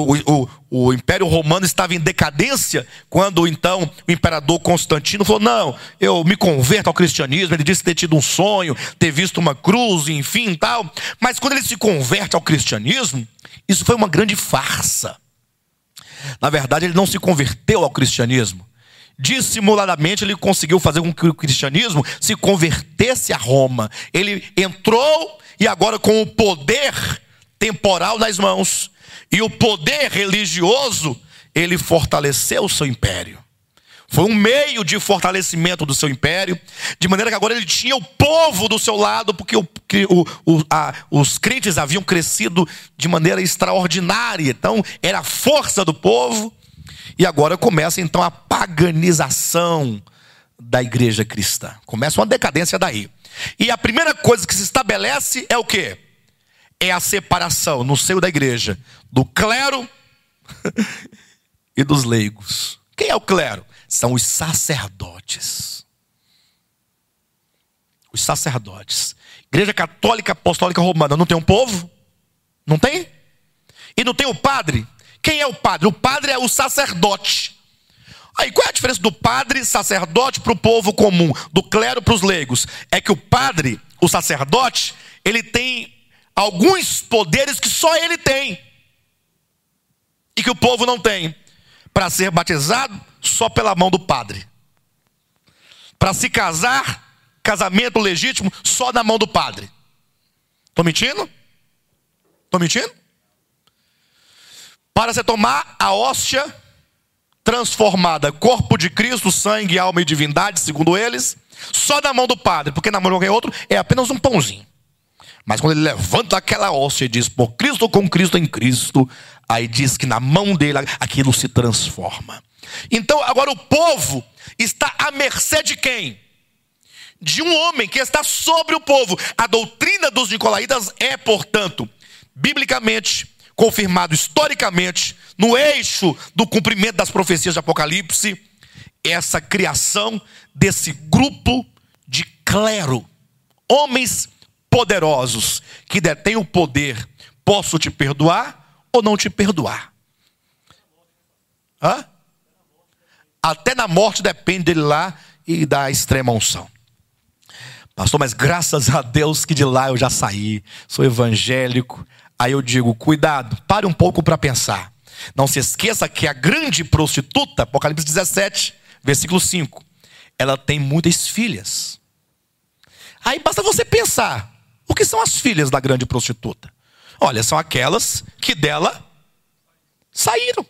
o Império Romano estava em decadência, quando então o imperador Constantino falou: não, eu me converto ao cristianismo. Ele disse ter tido um sonho, ter visto uma cruz, enfim, tal. Mas quando ele se converte ao cristianismo, isso foi uma grande farsa. Na verdade, ele não se converteu ao cristianismo. Dissimuladamente ele conseguiu fazer com que o cristianismo se convertesse a Roma. Ele entrou e agora, com o poder temporal nas mãos e o poder religioso, ele fortaleceu o seu império. Foi um meio de fortalecimento do seu império, de maneira que agora ele tinha o povo do seu lado, porque os crentes haviam crescido de maneira extraordinária. Então era a força do povo. E agora começa então a paganização da igreja cristã. Começa uma decadência daí. E a primeira coisa que se estabelece é o quê? É a separação no seio da igreja do clero e dos leigos. Quem é o clero? São os sacerdotes. Os sacerdotes. Igreja Católica Apostólica Romana não tem um povo? Não tem? E não tem o padre? Quem é o padre? O padre é o sacerdote. Aí qual é a diferença do padre, sacerdote para o povo comum, do clero para os leigos? É que o padre, o sacerdote, ele tem alguns poderes que só ele tem e que o povo não tem. Para ser batizado, só pela mão do padre. Para se casar, casamento legítimo, só na mão do padre. Estou mentindo? Estou mentindo? Para você tomar a hóstia transformada, corpo de Cristo, sangue, alma e divindade, segundo eles, só na mão do padre, porque na mão de qualquer outro é apenas um pãozinho. Mas quando ele levanta aquela hóstia e diz, por Cristo, com Cristo, em Cristo, aí diz que na mão dele aquilo se transforma. Então agora o povo está à mercê de quem? De um homem que está sobre o povo. A doutrina dos nicolaítas é, portanto, biblicamente confirmado historicamente, no eixo do cumprimento das profecias de Apocalipse, essa criação desse grupo de clero, homens poderosos, que detêm o poder, posso te perdoar ou não te perdoar? Hã? Até na morte depende dele lá e da extrema unção. Pastor, mas graças a Deus que de lá eu já saí, sou evangélico. Aí eu digo, cuidado, pare um pouco para pensar. Não se esqueça que a grande prostituta, Apocalipse 17, versículo 5, ela tem muitas filhas. Aí basta você pensar, o que são as filhas da grande prostituta? Olha, são aquelas que dela saíram.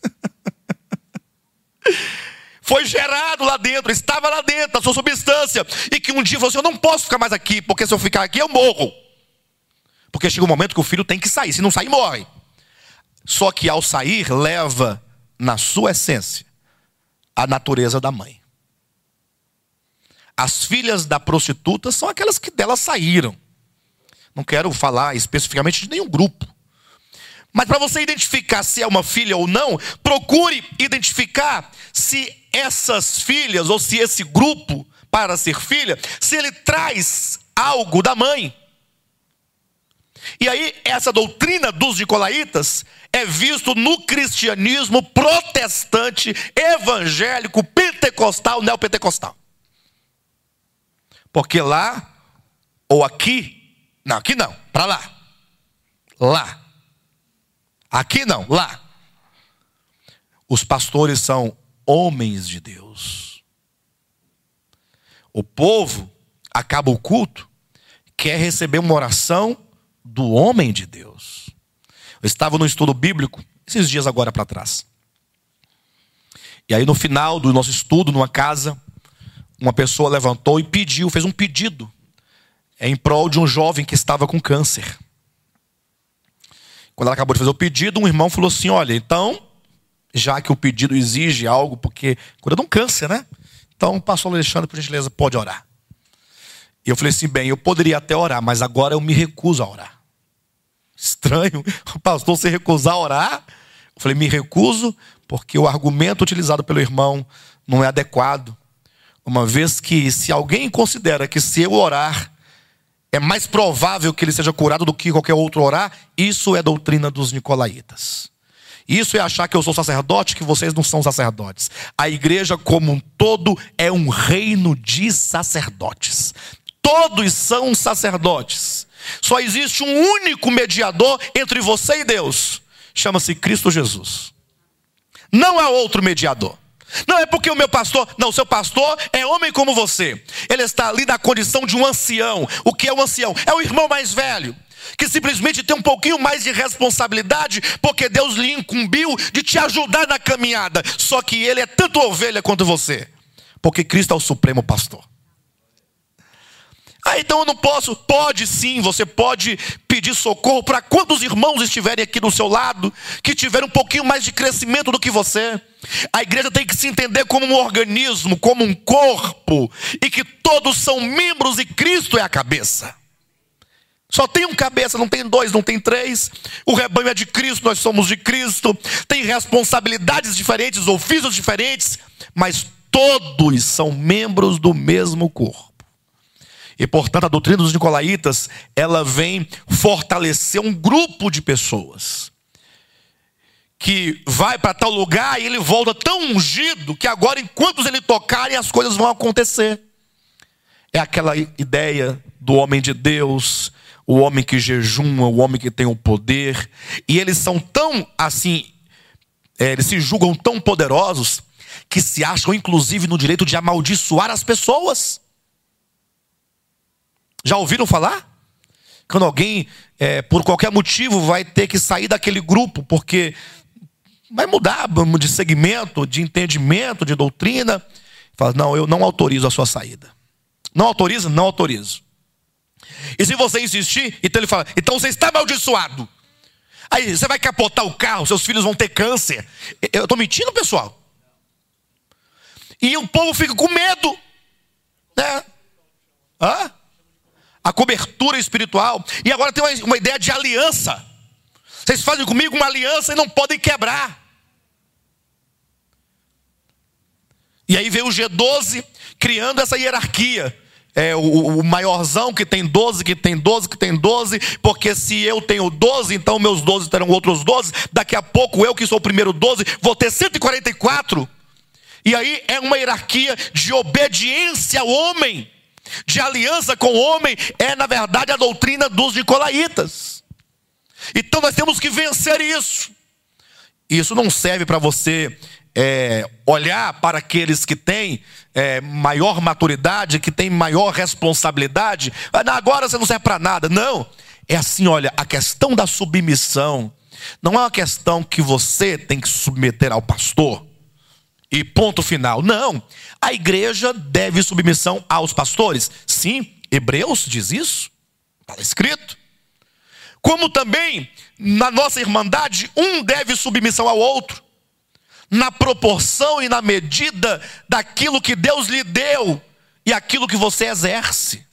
Foi gerado lá dentro, estava lá dentro, a sua substância. E que um dia falou assim, eu não posso ficar mais aqui, porque se eu ficar aqui eu morro. Porque chega um momento que o filho tem que sair, se não sair morre. Só que ao sair leva na sua essência a natureza da mãe. As filhas da prostituta são aquelas que dela saíram. Não quero falar especificamente de nenhum grupo. Mas para você identificar se é uma filha ou não, procure identificar se essas filhas, ou se esse grupo, para ser filha, se ele traz algo da mãe. E aí, essa doutrina dos nicolaítas é visto no cristianismo protestante, evangélico, pentecostal, neopentecostal. Porque lá, ou aqui, não, aqui não, para lá. Lá. Aqui não, lá. Os pastores são homens de Deus. O povo acaba o culto, quer receber uma oração do homem de Deus. Eu estava no estudo bíblico, esses dias agora para trás. E aí no final do nosso estudo, numa casa, uma pessoa levantou e pediu, fez um pedido em prol de um jovem que estava com câncer. Quando ela acabou de fazer o pedido, um irmão falou assim, olha, então, já que o pedido exige algo, porque cura de um câncer, né? Então, pastor Alexandre, por gentileza, pode orar. E eu falei assim, bem, eu poderia até orar, mas agora eu me recuso a orar. Estranho, o pastor se recusar a orar. Eu falei, me recuso, porque o argumento utilizado pelo irmão não é adequado. Uma vez que se alguém considera que se eu orar, é mais provável que ele seja curado do que qualquer outro orar, isso é doutrina dos nicolaítas. Isso é achar que eu sou sacerdote, que vocês não são sacerdotes. A igreja como um todo é um reino de sacerdotes. Todos são sacerdotes. Só existe um único mediador entre você e Deus. Chama-se Cristo Jesus. Não há outro mediador. Não é porque o meu pastor... Não, o seu pastor é homem como você. Ele está ali na condição de um ancião. O que é um ancião? É o irmão mais velho, que simplesmente tem um pouquinho mais de responsabilidade, porque Deus lhe incumbiu de te ajudar na caminhada. Só que ele é tanto ovelha quanto você, porque Cristo é o supremo pastor. Então eu não posso, pode sim, você pode pedir socorro para quantos irmãos estiverem aqui do seu lado, que tiverem um pouquinho mais de crescimento do que você. A igreja tem que se entender como um organismo, como um corpo, e que todos são membros e Cristo é a cabeça. Só tem um cabeça, não tem dois, não tem três. O rebanho é de Cristo, nós somos de Cristo. Tem responsabilidades diferentes, ofícios diferentes, mas todos são membros do mesmo corpo. E portanto a doutrina dos nicolaítas, ela vem fortalecer um grupo de pessoas que vai para tal lugar e ele volta tão ungido que agora, enquanto ele tocarem, as coisas vão acontecer. É aquela ideia do homem de Deus, o homem que jejuma, o homem que tem o poder. E eles são tão assim, eles se julgam tão poderosos que se acham inclusive no direito de amaldiçoar as pessoas. Já ouviram falar? Quando alguém, por qualquer motivo, vai ter que sair daquele grupo, porque vai mudar de segmento, de entendimento, de doutrina. Fala, não, eu não autorizo a sua saída. Não autoriza? Não autorizo. E se você insistir, então ele fala, então você está amaldiçoado. Aí você vai capotar o carro, seus filhos vão ter câncer. Eu estou mentindo, pessoal? E o povo fica com medo, né? Hã? A cobertura espiritual. E agora tem uma ideia de aliança. Vocês fazem comigo uma aliança e não podem quebrar. E aí veio o G12 criando essa hierarquia. O maiorzão que tem 12, que tem 12, que tem 12. Porque se eu tenho 12, então meus 12 terão outros 12. Daqui a pouco eu que sou o primeiro 12 vou ter 144. E aí é uma hierarquia de obediência ao homem, de aliança com o homem. É na verdade a doutrina dos nicolaítas. Então nós temos que vencer isso. Isso não serve para você olhar para aqueles que têm maior maturidade, que têm maior responsabilidade. Agora você não serve para nada. Não, é assim, olha, a questão da submissão não é uma questão que você tem que submeter ao pastor e ponto final. Não, a igreja deve submissão aos pastores. Sim, Hebreus diz isso, está escrito. Como também na nossa irmandade, um deve submissão ao outro, na proporção e na medida daquilo que Deus lhe deu e aquilo que você exerce.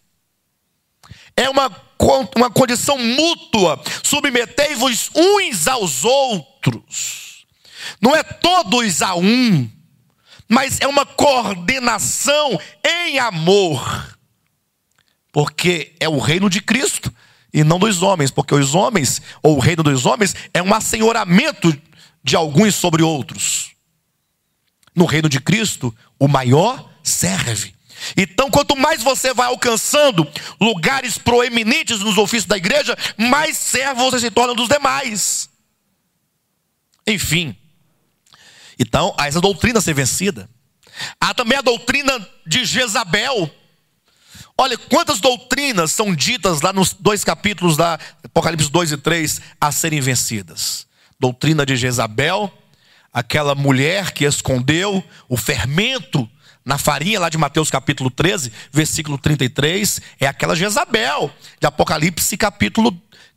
É uma condição mútua. Submetei-vos uns aos outros. Não é todos a um, mas é uma coordenação em amor. Porque é o reino de Cristo e não dos homens. Porque os homens, ou o reino dos homens, é um assenhoramento de alguns sobre outros. No reino de Cristo, o maior serve. Então, quanto mais você vai alcançando lugares proeminentes nos ofícios da igreja, mais servo você se torna dos demais. Enfim. Então, há essa doutrina a ser vencida. Há também a doutrina de Jezabel. Olha, quantas doutrinas são ditas lá nos 2 capítulos da Apocalipse 2 e 3 a serem vencidas. Doutrina de Jezabel, aquela mulher que escondeu o fermento na farinha lá de Mateus capítulo 13, versículo 33, é aquela Jezabel de Apocalipse capítulo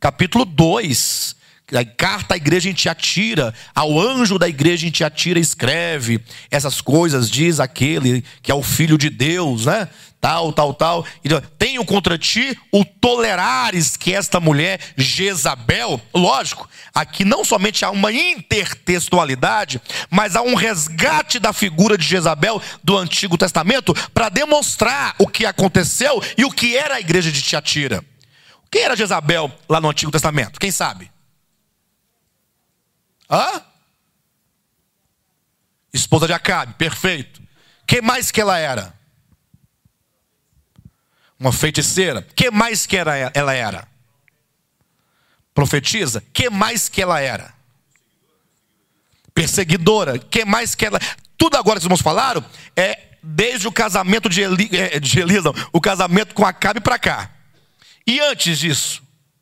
2. A carta à igreja em Tiatira, ao anjo da igreja em Tiatira escreve essas coisas, diz aquele que é o filho de Deus, né? Tal. E tenho contra ti o tolerares que esta mulher Jezabel. Lógico, aqui não somente há uma intertextualidade, mas há um resgate da figura de Jezabel do Antigo Testamento para demonstrar o que aconteceu e o que era a igreja de Tiatira. Quem era Jezabel lá no Antigo Testamento? Quem sabe? Esposa de Acabe, perfeito. Que mais que ela era? Uma feiticeira. Que mais que ela era? Profetisa. Que mais que ela era? Perseguidora. Que mais que ela... Tudo agora que os irmãos falaram desde o casamento de Elias, não, o casamento com Acabe para cá. E antes disso,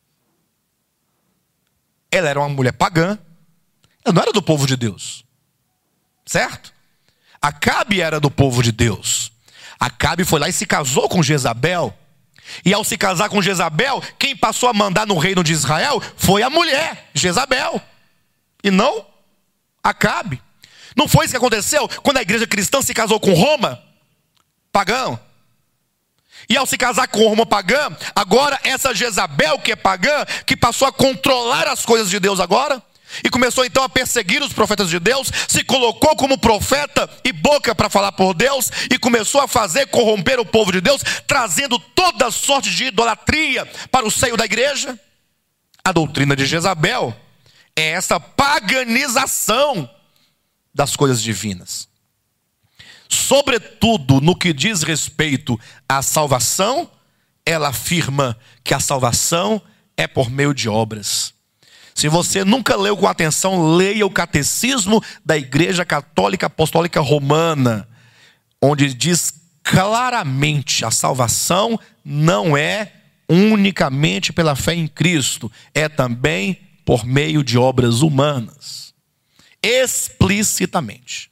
ela era uma mulher pagã. Ela não era do povo de Deus, certo? Acabe era do povo de Deus. Acabe foi lá e se casou com Jezabel. E ao se casar com Jezabel, quem passou a mandar no reino de Israel foi a mulher, Jezabel, e não Acabe. Não foi isso que aconteceu quando a igreja cristã se casou com Roma, pagão? E ao se casar com Roma pagã, agora essa Jezabel que é pagã, que passou a controlar as coisas de Deus agora, e começou então a perseguir os profetas de Deus, se colocou como profeta e boca para falar por Deus, e começou a fazer corromper o povo de Deus, trazendo toda sorte de idolatria para o seio da igreja. A doutrina de Jezabel é essa paganização das coisas divinas. Sobretudo no que diz respeito à salvação, ela afirma que a salvação é por meio de obras. Se você nunca leu com atenção, leia o Catecismo da Igreja Católica Apostólica Romana, onde diz claramente: a salvação não é unicamente pela fé em Cristo, é também por meio de obras humanas. Explicitamente.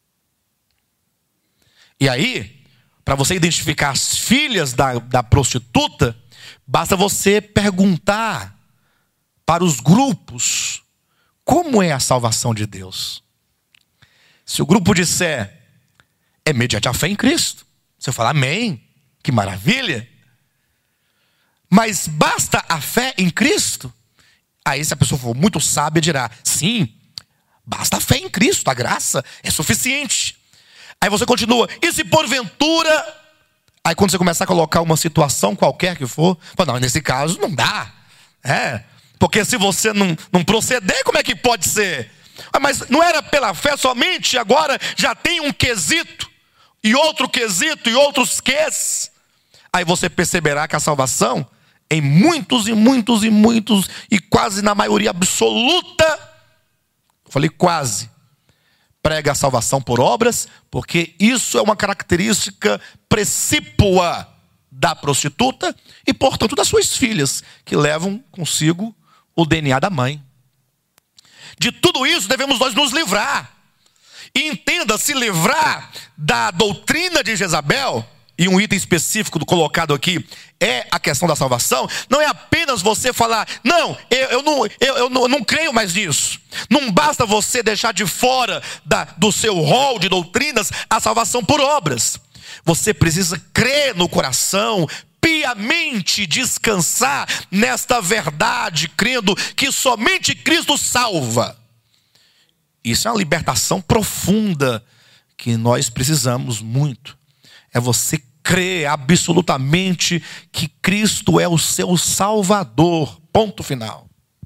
E aí, para você identificar as filhas da prostituta, basta você perguntar para os grupos como é a salvação de Deus. Se o grupo disser é mediante a fé em Cristo, você fala amém, que maravilha. Mas basta a fé em Cristo? Aí se a pessoa for muito sábia dirá, sim, basta a fé em Cristo, a graça é suficiente. Aí você continua, e se porventura... Aí quando você começar a colocar uma situação qualquer que for, fala, não, nesse caso não dá. Porque se você não proceder, como é que pode ser? Mas não era pela fé somente, agora já tem um quesito, e outro quesito, e outros ques. Aí você perceberá que a salvação, em muitos, e quase na maioria absoluta, eu falei quase, prega a salvação por obras, porque isso é uma característica precípua da prostituta e, portanto, das suas filhas, que levam consigo o DNA da mãe. De tudo isso devemos nós nos livrar. E entenda, se livrar da doutrina de Jezabel, e um item específico colocado aqui é a questão da salvação, não é apenas você falar, não, eu não creio mais nisso. Não basta você deixar de fora do seu rol de doutrinas a salvação por obras. Você precisa crer no coração, piamente descansar nesta verdade, crendo que somente Cristo salva. Isso é uma libertação profunda que nós precisamos muito. É você crer absolutamente que Cristo é o seu Salvador. Ponto final.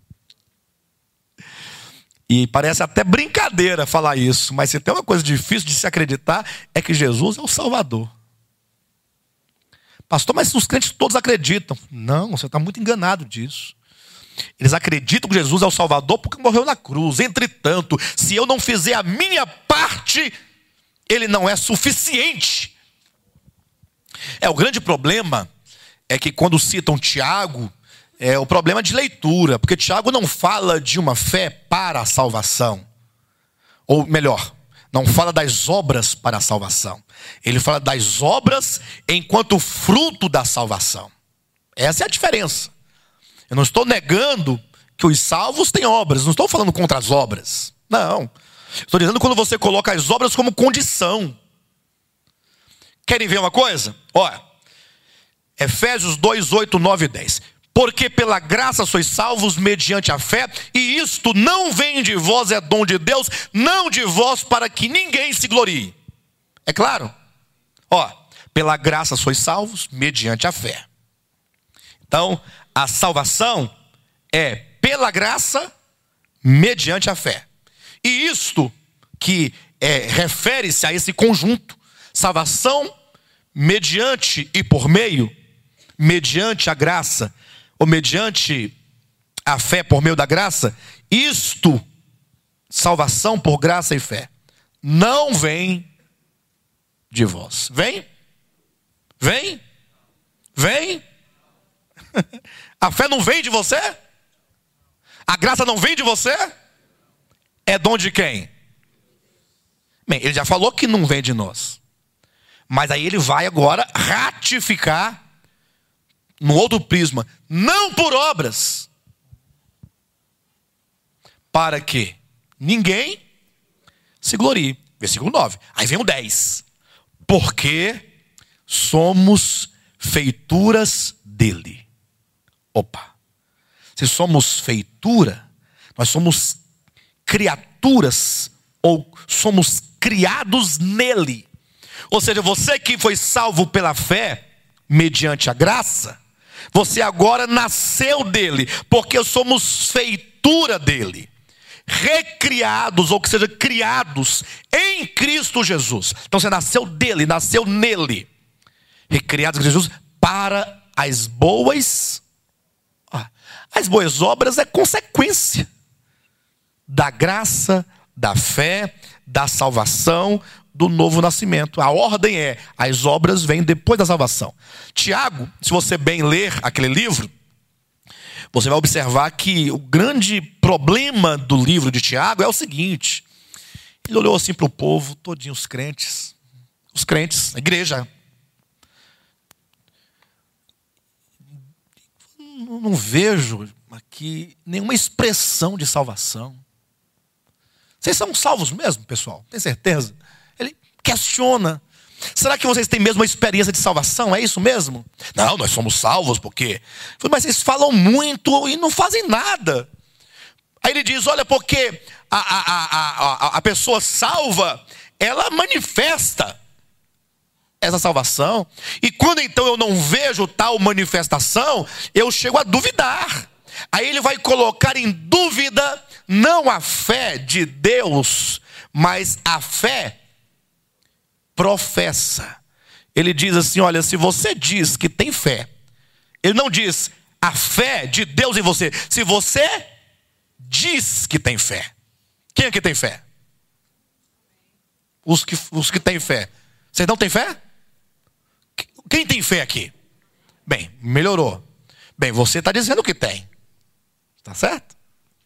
E parece até brincadeira falar isso, mas se tem uma coisa difícil de se acreditar, é que Jesus é o Salvador. Pastor, mas os crentes todos acreditam. Não, você está muito enganado disso. Eles acreditam que Jesus é o Salvador porque morreu na cruz. Entretanto, se eu não fizer a minha parte, ele não é suficiente. O grande problema é que quando citam Tiago, é o problema de leitura, porque Tiago não fala de uma fé para a salvação. Ou melhor, não fala das obras para a salvação. Ele fala das obras enquanto fruto da salvação. Essa é a diferença. Eu não estou negando que os salvos têm obras. Não estou falando contra as obras. Não. Estou dizendo quando você coloca as obras como condição. Querem ver uma coisa? Olha, Efésios 2, 8, 9 e 10. Porque pela graça sois salvos mediante a fé, e isto não vem de vós, é dom de Deus, não de vós para que ninguém se glorie. É claro? Pela graça sois salvos mediante a fé. Então, a salvação é pela graça mediante a fé. E isto que refere-se a esse conjunto, salvação mediante e por meio, mediante a graça, ou mediante a fé por meio da graça, isto, salvação por graça e fé, não vem de vós. Vem? Vem? Vem? A fé não vem de você? A graça não vem de você? É dom de quem? Bem, ele já falou que não vem de nós. Mas aí ele vai agora ratificar num outro prisma, não por obras, para que ninguém se glorie. Versículo 9. Aí vem o 10. Porque somos feituras dele. Opa. Se somos feitura, nós somos criaturas, ou somos criados nele. Ou seja, você que foi salvo pela fé, mediante a graça, você agora nasceu dele, porque somos feitura dele, recriados, ou que seja, criados em Cristo Jesus. Então você nasceu dele, nasceu nele, recriados em Jesus para as boas obras. É consequência da graça, da fé, da salvação, do novo nascimento. A ordem é, as obras vêm depois da salvação. Tiago, se você bem ler aquele livro, você vai observar que o grande problema do livro de Tiago é o seguinte: ele olhou assim para o povo, todinho, os crentes, a igreja. Não vejo aqui nenhuma expressão de salvação. Vocês são salvos mesmo, pessoal? Tem certeza? Ele questiona. Será que vocês têm mesmo uma experiência de salvação? É isso mesmo? Não, nós somos salvos porque... Mas vocês falam muito e não fazem nada. Aí ele diz, olha, porque a pessoa salva, ela manifesta essa salvação. E quando então eu não vejo tal manifestação, eu chego a duvidar. Aí ele vai colocar em dúvida não a fé de Deus, mas a fé professa. Ele diz assim, olha, se você diz que tem fé, ele não diz a fé de Deus em você. Se você diz que tem fé. Quem é que tem fé? Os que têm fé. Vocês não têm fé? Quem tem fé aqui? Bem, melhorou. Bem, você está dizendo que tem. Está certo?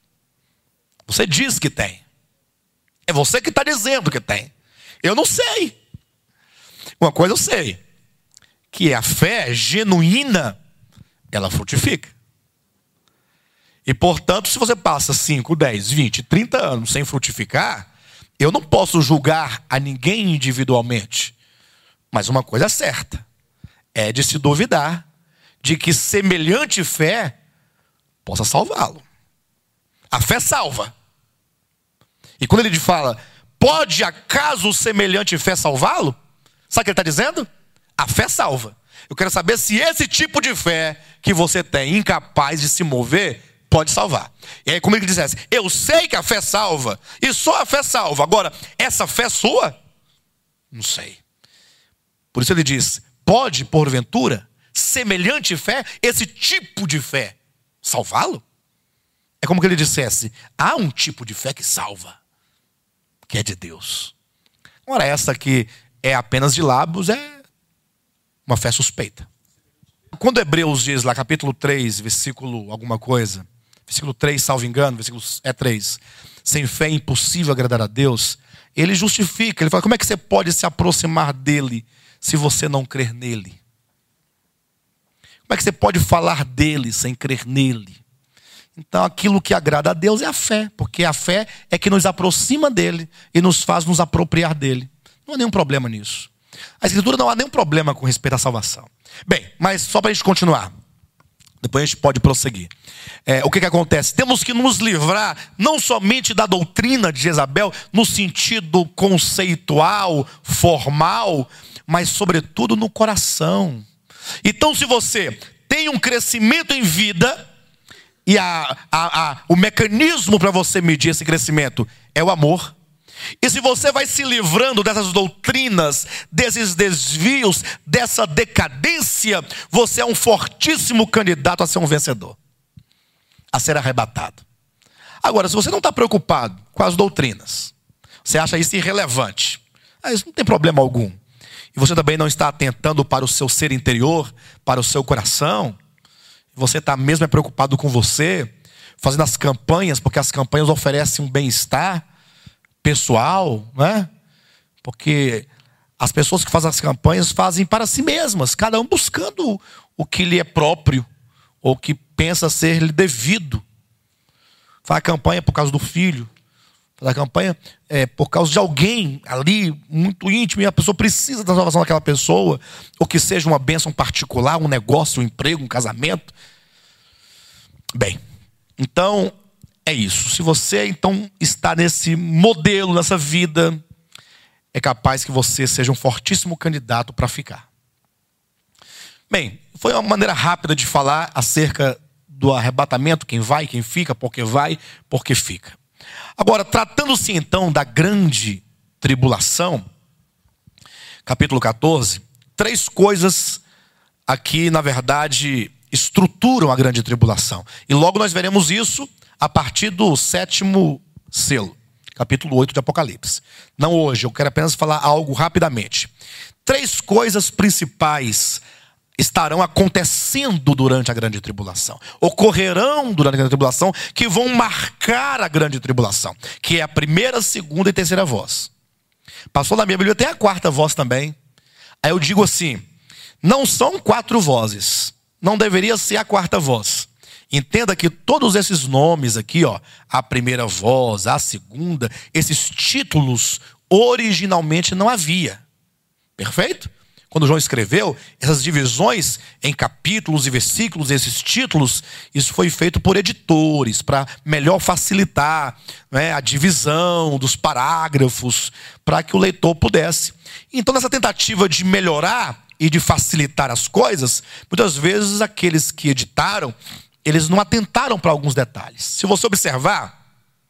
Você diz que tem. É você que está dizendo que tem. Eu não sei. Uma coisa eu sei, que a fé genuína, ela frutifica. E portanto, se você passa 5, 10, 20, 30 anos sem frutificar, eu não posso julgar a ninguém individualmente. Mas uma coisa é certa, é de se duvidar de que semelhante fé possa salvá-lo. A fé salva. E quando ele fala, pode acaso semelhante fé salvá-lo? Sabe o que ele está dizendo? A fé salva. Eu quero saber se esse tipo de fé que você tem, incapaz de se mover, pode salvar. E aí, como ele dissesse, eu sei que a fé salva, e só a fé salva. Agora, essa fé sua? Não sei. Por isso ele diz, pode, porventura, semelhante fé, esse tipo de fé, salvá-lo? É como que ele dissesse, há um tipo de fé que salva, que é de Deus. Ora, essa que é apenas de lábios, é uma fé suspeita. Quando Hebreus diz lá, capítulo 3, versículo alguma coisa, versículo 3, salvo engano, versículo 3, sem fé é impossível agradar a Deus, ele justifica, ele fala, como é que você pode se aproximar dele se você não crer nele? Como é que você pode falar dele sem crer nele? Então aquilo que agrada a Deus é a fé, porque a fé é que nos aproxima dele e nos faz nos apropriar dele. Não há nenhum problema nisso. A Escritura não há nenhum problema com respeito à salvação. Bem, mas só para a gente continuar, depois a gente pode prosseguir. O que acontece? Temos que nos livrar não somente da doutrina de Jezabel no sentido conceitual, formal, mas sobretudo no coração. Então, se você tem um crescimento em vida, e o mecanismo para você medir esse crescimento é o amor. E se você vai se livrando dessas doutrinas, desses desvios, dessa decadência, você é um fortíssimo candidato a ser um vencedor, a ser arrebatado. Agora, se você não está preocupado com as doutrinas, você acha isso irrelevante, isso não tem problema algum, e você também não está atentando para o seu ser interior, para o seu coração, você está mesmo preocupado com você, fazendo as campanhas, porque as campanhas oferecem um bem-estar pessoal, né? Porque As pessoas que fazem as campanhas fazem para si mesmas, cada um buscando o que lhe é próprio, ou que pensa ser lhe devido. Faz a campanha por causa do filho, faz a campanha por causa de alguém ali, muito íntimo, e a pessoa precisa da salvação daquela pessoa, ou que seja uma bênção particular, um negócio, um emprego, um casamento. Bem, então é isso. Se você então está nesse modelo, nessa vida, é capaz que você seja um fortíssimo candidato para ficar. Bem, foi uma maneira rápida de falar acerca do arrebatamento, quem vai, quem fica, por que fica. Agora, tratando-se então da grande tribulação, capítulo 14, 3 coisas aqui, na verdade, estruturam a grande tribulação. E logo nós veremos isso a partir do 7º selo. Capítulo 8 de Apocalipse. Não hoje, eu quero apenas falar algo rapidamente. 3 coisas principais estarão acontecendo durante a grande tribulação. Ocorrerão durante a grande tribulação que vão marcar a grande tribulação. Que é a primeira, segunda e terceira voz. Passou na minha Bíblia, tem a 4ª voz também. Aí eu digo assim, não são 4 vozes. Não deveria ser a 4ª voz. Entenda que todos esses nomes aqui, ó, a primeira voz, a segunda, esses títulos originalmente não havia. Perfeito? Quando João escreveu, essas divisões em capítulos e versículos, esses títulos, isso foi feito por editores, para melhor facilitar, né, a divisão dos parágrafos, para que o leitor pudesse. Então, nessa tentativa de melhorar e de facilitar as coisas, muitas vezes aqueles que editaram, eles não atentaram para alguns detalhes. Se você observar,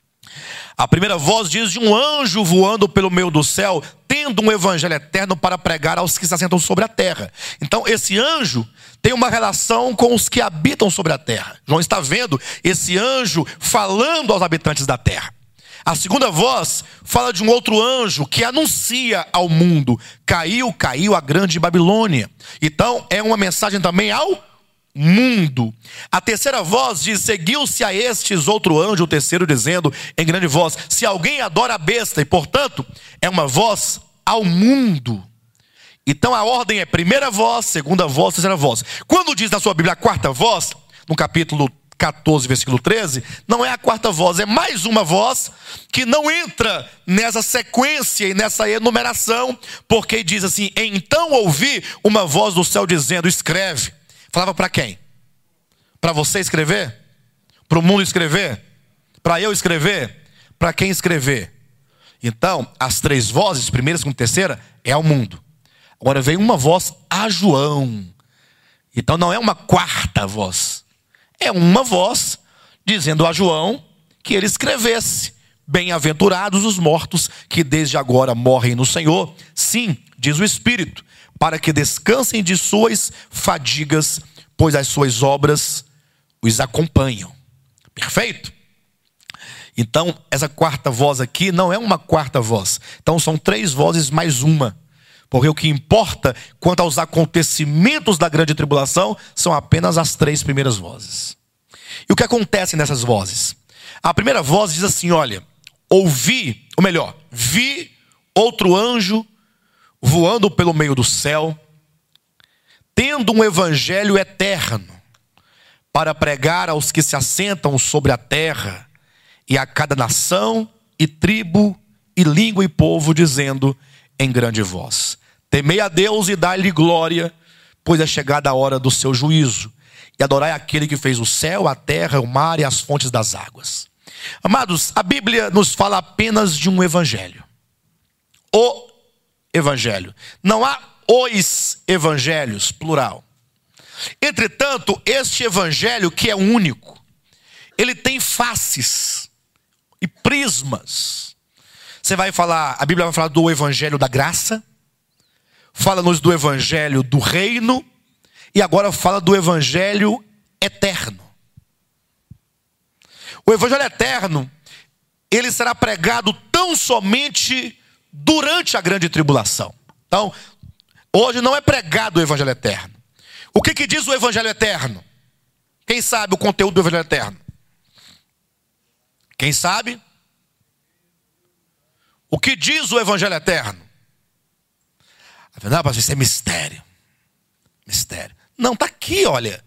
a primeira voz diz de um anjo voando pelo meio do céu, tendo um evangelho eterno para pregar aos que se assentam sobre a terra. Então esse anjo tem uma relação com os que habitam sobre a terra. João está vendo esse anjo falando aos habitantes da terra. A segunda voz fala de um outro anjo que anuncia ao mundo: caiu a grande Babilônia. Então é uma mensagem também ao mundo. A terceira voz diz: seguiu-se a estes outro anjo, o terceiro, dizendo em grande voz: se alguém adora a besta. E portanto é uma voz ao mundo. Então a ordem é primeira voz, segunda voz, terceira voz. Quando diz na sua Bíblia a 4ª voz, no capítulo 14, versículo 13, não é a 4ª voz, é mais uma voz que não entra nessa sequência e nessa enumeração, porque diz assim: então ouvi uma voz do céu dizendo: escreve. Falava para quem? Para você escrever? Para o mundo escrever? Para eu escrever? Para quem escrever? Então, as 3 vozes, primeira, segunda e terceira, é ao mundo. Agora vem uma voz a João. Então não é uma 4ª voz. É uma voz dizendo a João que ele escrevesse: bem-aventurados os mortos que desde agora morrem no Senhor. Sim, diz o Espírito, para que descansem de suas fadigas, pois as suas obras os acompanham. Perfeito? Então, essa 4ª voz aqui não é uma 4ª voz. Então, são 3 vozes mais uma. Porque o que importa quanto aos acontecimentos da grande tribulação são apenas as 3 primeiras vozes. E o que acontece nessas vozes? A primeira voz diz assim: olha, ouvi, ou melhor, vi outro anjo voando pelo meio do céu, tendo um evangelho eterno, para pregar aos que se assentam sobre a terra, e a cada nação, e tribo, e língua e povo, dizendo em grande voz: temei a Deus e dai-lhe glória, pois é chegada a hora do seu juízo, e adorai aquele que fez o céu, a terra, o mar e as fontes das águas. Amados, a Bíblia nos fala apenas de um evangelho. O evangelho. Não há os evangelhos, plural. Entretanto, este evangelho, que é único, ele tem faces e prismas. Você vai falar, a Bíblia vai falar do evangelho da graça, fala-nos do evangelho do reino, e agora fala do evangelho eterno. O evangelho eterno, ele será pregado tão somente durante a grande tribulação. Então, hoje não é pregado o evangelho eterno. O que diz o evangelho eterno? Quem sabe o conteúdo do evangelho eterno? Quem sabe? O que diz o evangelho eterno? Não, pastor, isso é mistério. Mistério. Não, está aqui, olha.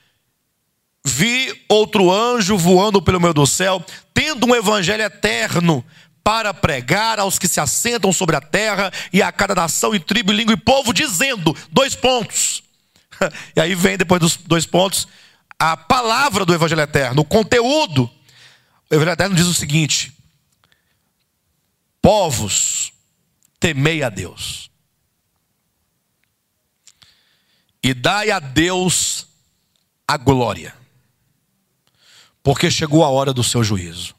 Vi outro anjo voando pelo meio do céu, tendo um evangelho eterno para pregar aos que se assentam sobre a terra e a cada nação e tribo, e língua e povo, dizendo, 2 pontos. E aí vem, depois dos 2 pontos, a palavra do evangelho eterno, o conteúdo. O evangelho eterno diz o seguinte: povos, temei a Deus, e dai a Deus a glória, porque chegou a hora do seu juízo.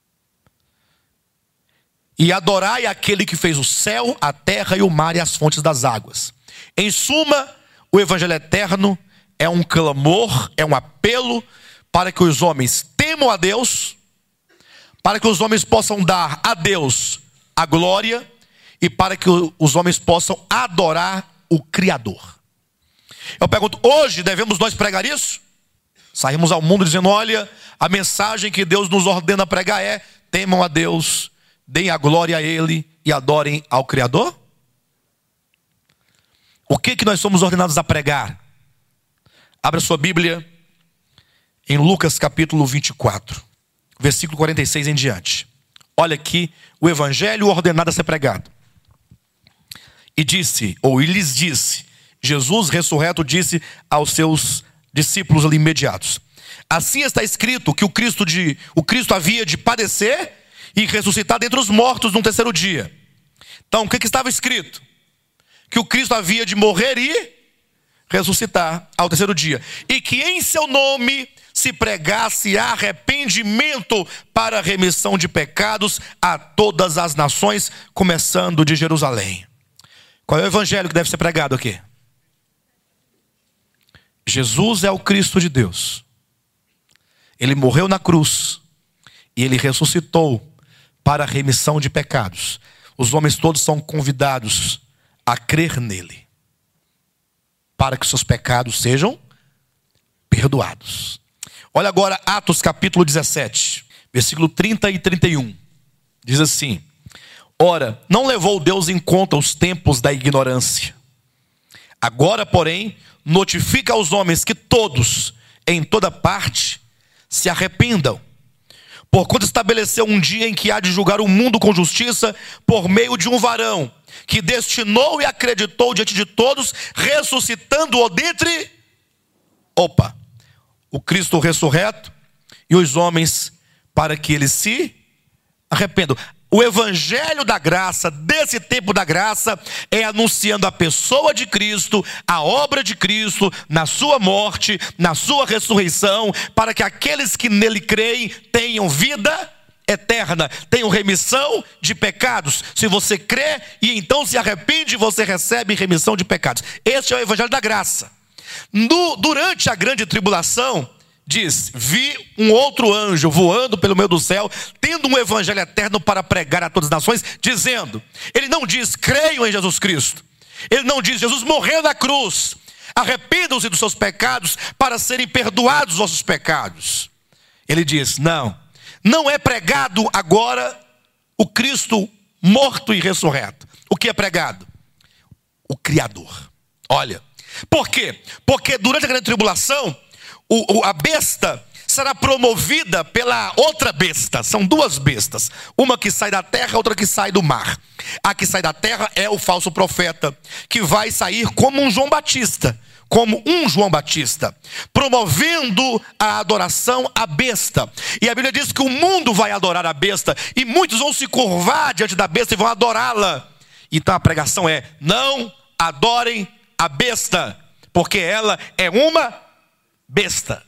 E adorai aquele que fez o céu, a terra e o mar e as fontes das águas. Em suma, o evangelho eterno é um clamor, é um apelo para que os homens temam a Deus, para que os homens possam dar a Deus a glória e para que os homens possam adorar o Criador. Eu pergunto, hoje devemos nós pregar isso? Saímos ao mundo dizendo, olha, a mensagem que Deus nos ordena pregar é: temam a Deus, deem a glória a Ele e adorem ao Criador? O que nós somos ordenados a pregar? Abra sua Bíblia em Lucas capítulo 24, versículo 46 em diante. Olha aqui o evangelho ordenado a ser pregado. E disse, ou lhes disse, Jesus ressurreto disse aos seus discípulos ali imediatos: assim está escrito que o Cristo havia de padecer e ressuscitar dentre os mortos no 3º dia. Então, o que estava escrito? Que o Cristo havia de morrer e ressuscitar ao 3º dia. E que em seu nome se pregasse arrependimento para remissão de pecados a todas as nações, começando de Jerusalém. Qual é o evangelho que deve ser pregado aqui? Jesus é o Cristo de Deus. Ele morreu na cruz e ele ressuscitou para a remissão de pecados. Os homens todos são convidados a crer nele, para que seus pecados sejam perdoados. Olha agora Atos capítulo 17, versículo 30 e 31. Diz assim: ora, não levou Deus em conta os tempos da ignorância. Agora, porém, notifica aos homens que todos, em toda parte, se arrependam. Porquanto estabeleceu um dia em que há de julgar o mundo com justiça por meio de um varão, que destinou e acreditou diante de todos, ressuscitando-o dentre o Cristo ressurreto e os homens, para que eles se arrependam. O evangelho da graça, desse tempo da graça, é anunciando a pessoa de Cristo, a obra de Cristo, na sua morte, na sua ressurreição, para que aqueles que nele creem tenham vida eterna, tenham remissão de pecados. Se você crê e então se arrepende, você recebe remissão de pecados. Este é o evangelho da graça. Durante a grande tribulação, diz: vi um outro anjo voando pelo meio do céu, tendo um evangelho eterno para pregar a todas as nações, dizendo, ele não diz creiam em Jesus Cristo, ele não diz Jesus morreu na cruz, arrependam-se dos seus pecados para serem perdoados os vossos pecados. Ele diz, não é pregado agora o Cristo morto e ressurreto. O que é pregado? O Criador. Olha, por quê? Porque durante a grande tribulação, a besta será promovida pela outra besta. São 2 bestas, uma que sai da terra, outra que sai do mar. A que sai da terra é o falso profeta, que vai sair como um João Batista, promovendo a adoração à besta. E a Bíblia diz que o mundo vai adorar a besta, e muitos vão se curvar diante da besta e vão adorá-la. Então a pregação é: não adorem a besta, porque ela é uma besta.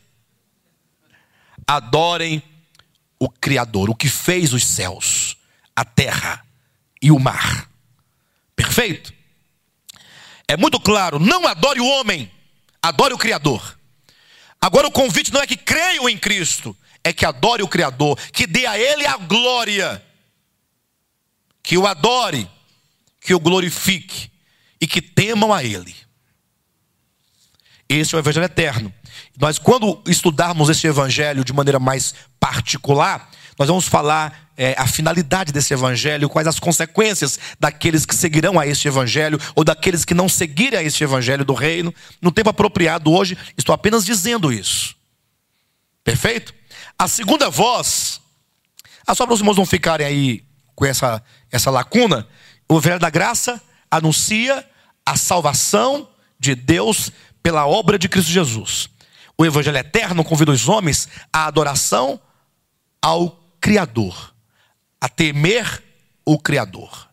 Adorem o Criador, o que fez os céus, a terra e o mar. Perfeito? É muito claro, não adore o homem, adore o Criador. Agora o convite não é que creiam em Cristo, é que adore o Criador, que dê a Ele a glória, que o adore, que o glorifique e que temam a Ele. Esse é o evangelho eterno. Nós, quando estudarmos esse evangelho de maneira mais particular, nós vamos falar a finalidade desse evangelho, quais as consequências daqueles que seguirão a este evangelho ou daqueles que não seguirem a este evangelho do reino. No tempo apropriado hoje, estou apenas dizendo isso. Perfeito? A segunda voz, só para os irmãos não ficarem aí com essa lacuna, o evangelho da graça anuncia a salvação de Deus pela obra de Cristo Jesus. O evangelho eterno convida os homens à adoração ao Criador, a temer o Criador,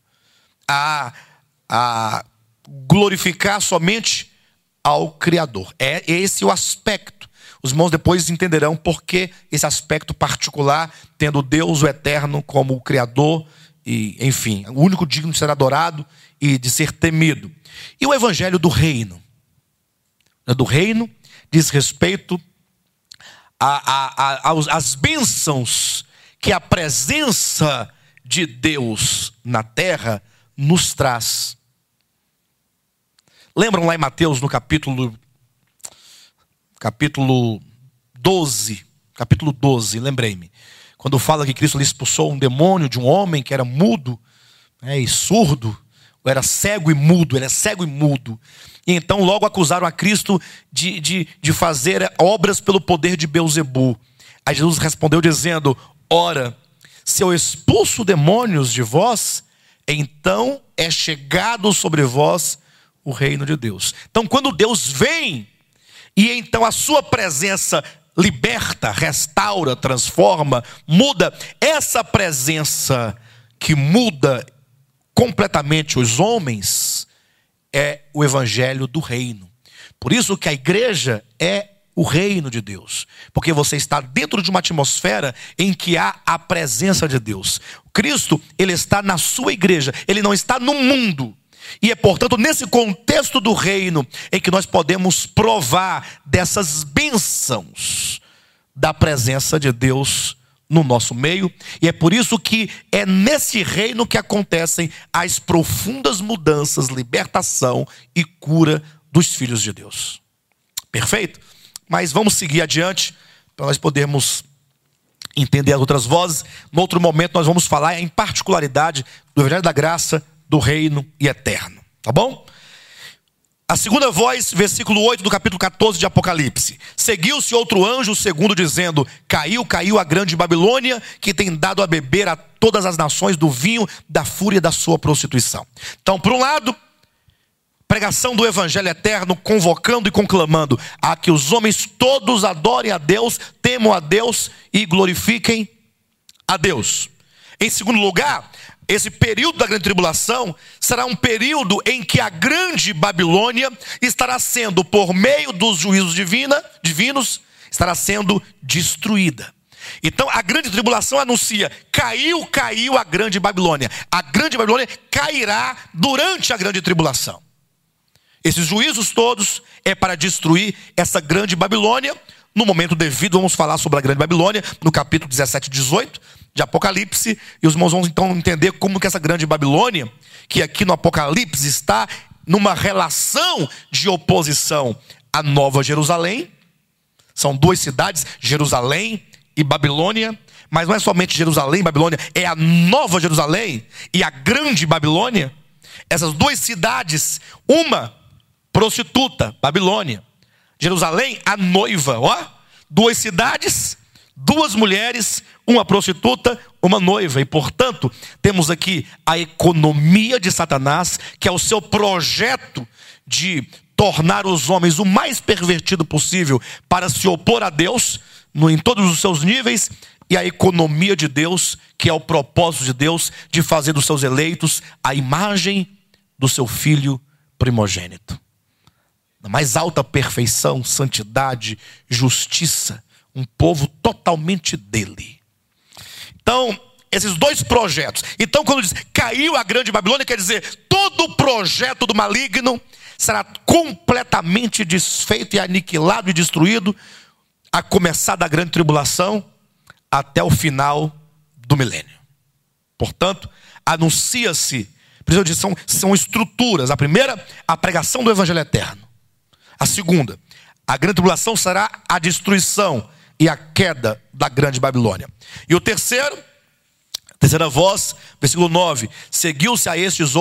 a glorificar somente ao Criador. É esse o aspecto. Os irmãos depois entenderão por que esse aspecto particular, tendo Deus o eterno como o Criador, e, enfim, o único digno de ser adorado e de ser temido. E o evangelho do reino? Do reino diz respeito às bênçãos que a presença de Deus na terra nos traz. Lembram lá em Mateus, no capítulo 12, lembrei-me, quando fala que Cristo lhe expulsou um demônio de um homem que era mudo, e surdo, ou era cego e mudo, E então logo acusaram a Cristo de fazer obras pelo poder de Beelzebu. Aí Jesus respondeu dizendo: ora, se eu expulso demônios de vós, então é chegado sobre vós o reino de Deus. Então quando Deus vem, e então a sua presença liberta, restaura, transforma, muda, essa presença que muda completamente os homens é o evangelho do reino. Por isso que a igreja é o reino de Deus, porque você está dentro de uma atmosfera em que há a presença de Deus. Cristo, ele está na sua igreja, ele não está no mundo. E é, portanto, nesse contexto do reino em que nós podemos provar dessas bênçãos da presença de Deus no nosso meio. E é por isso que é nesse reino que acontecem as profundas mudanças, libertação e cura dos filhos de Deus. Perfeito? Mas vamos seguir adiante para nós podermos entender as outras vozes. No outro momento nós vamos falar em particularidade do evangelho da graça, do reino e eterno. Tá bom? A segunda voz, versículo 8 do capítulo 14 de Apocalipse. Seguiu-se outro anjo, o segundo, dizendo: caiu a grande Babilônia, que tem dado a beber a todas as nações do vinho da fúria da sua prostituição. Então, por um lado, pregação do evangelho eterno, convocando e conclamando a que os homens todos adorem a Deus, temam a Deus e glorifiquem a Deus. Em segundo lugar, esse período da grande tribulação será um período em que a grande Babilônia estará sendo, por meio dos juízos divinos, estará sendo destruída. Então a grande tribulação anuncia: caiu a grande Babilônia. A grande Babilônia cairá durante a grande tribulação. Esses juízos todos é para destruir essa grande Babilônia. No momento devido, vamos falar sobre a grande Babilônia, no capítulo 17 e 18 de Apocalipse. E os irmãos vão então entender como que essa grande Babilônia, que aqui no Apocalipse está numa relação de oposição à Nova Jerusalém. São duas cidades, Jerusalém e Babilônia. Mas não é somente Jerusalém e Babilônia, é a Nova Jerusalém e a grande Babilônia. Essas duas cidades, uma prostituta, Babilônia. Jerusalém, a noiva, duas cidades, duas mulheres, uma prostituta, uma noiva. E portanto, temos aqui a economia de Satanás, que é o seu projeto de tornar os homens o mais pervertido possível para se opor a Deus, em todos os seus níveis, e a economia de Deus, que é o propósito de Deus de fazer dos seus eleitos a imagem do seu filho primogênito. Na mais alta perfeição, santidade, justiça, um povo totalmente dele. Então, esses dois projetos. Então, quando diz caiu a grande Babilônia, quer dizer, todo o projeto do maligno será completamente desfeito e aniquilado e destruído, a começar da grande tribulação até o final do milênio. Portanto, anuncia-se, são estruturas. A primeira, a pregação do evangelho eterno. A segunda, a grande tribulação será a destruição e a queda da grande Babilônia. E o terceiro, a terceira voz, versículo 9, seguiu-se a estes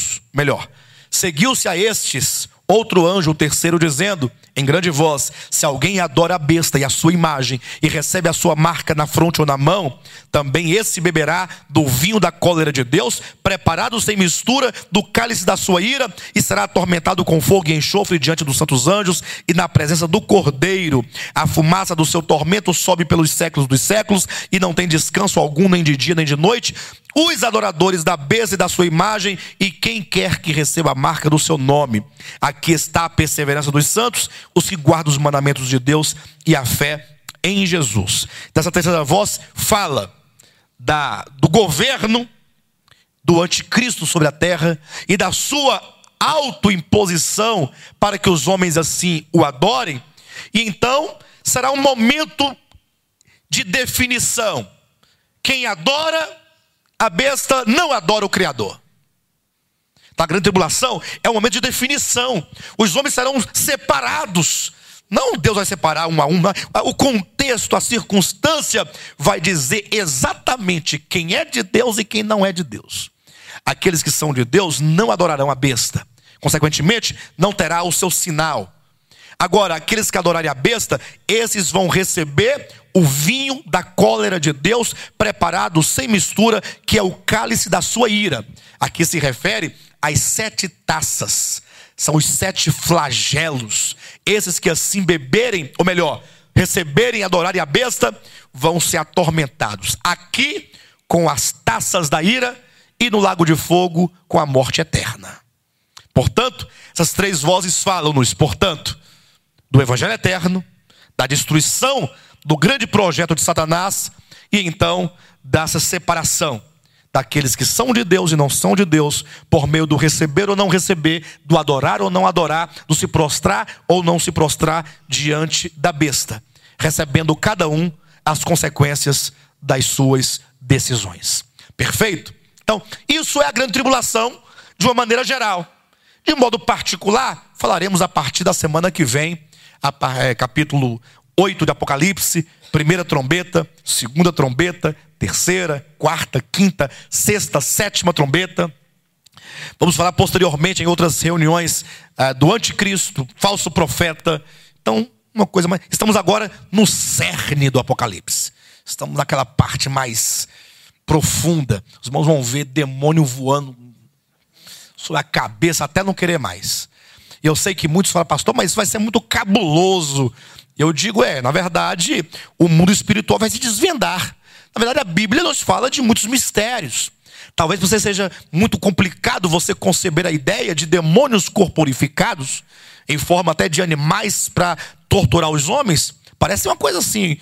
outro anjo, o terceiro, dizendo em grande voz: se alguém adora a besta e a sua imagem e recebe a sua marca na fronte ou na mão, também esse beberá do vinho da cólera de Deus, preparado sem mistura do cálice da sua ira, e será atormentado com fogo e enxofre diante dos santos anjos e na presença do Cordeiro. A fumaça do seu tormento sobe pelos séculos dos séculos, e não tem descanso algum, nem de dia nem de noite, os adoradores da besta e da sua imagem, e quem quer que receba a marca do seu nome. Aqui está a perseverança dos santos, os que guardam os mandamentos de Deus e a fé em Jesus. Dessa terceira voz fala do governo do anticristo sobre a terra e da sua autoimposição para que os homens assim o adorem. E então será um momento de definição. Quem adora a besta não adora o Criador. A grande tribulação é um momento de definição. Os homens serão separados. Não Deus vai separar um a um. O contexto, a circunstância vai dizer exatamente quem é de Deus e quem não é de Deus. Aqueles que são de Deus não adorarão a besta. Consequentemente, não terá o seu sinal. Agora, aqueles que adorarem a besta, esses vão receber o vinho da cólera de Deus, preparado sem mistura, que é o cálice da sua ira. Aqui se refere às 7 taças. São os 7 flagelos. Esses que assim beberem, ou melhor, receberem e adorarem a besta, vão ser atormentados. Aqui, com as taças da ira, e no lago de fogo, com a morte eterna. Portanto, essas 3 vozes falam-nos, portanto, do evangelho eterno, da destruição do grande projeto de Satanás, e então dessa separação daqueles que são de Deus e não são de Deus, por meio do receber ou não receber, do adorar ou não adorar, do se prostrar ou não se prostrar diante da besta, recebendo cada um as consequências das suas decisões. Perfeito? Então, isso é a grande tribulação de uma maneira geral. De modo particular, falaremos a partir da semana que vem, capítulo 8 de Apocalipse, primeira trombeta, segunda trombeta, terceira, quarta, quinta, sexta, sétima trombeta. Vamos falar posteriormente em outras reuniões do anticristo, falso profeta. Então, uma coisa mais. Estamos agora no cerne do Apocalipse. Estamos naquela parte mais profunda. Os irmãos vão ver demônio voando sobre a cabeça até não querer mais. E eu sei que muitos falam: pastor, mas isso vai ser muito cabuloso. Eu digo, na verdade, o mundo espiritual vai se desvendar. Na verdade, a Bíblia nos fala de muitos mistérios. Talvez você seja muito complicado você conceber a ideia de demônios corporificados, em forma até de animais para torturar os homens. Parece uma coisa assim,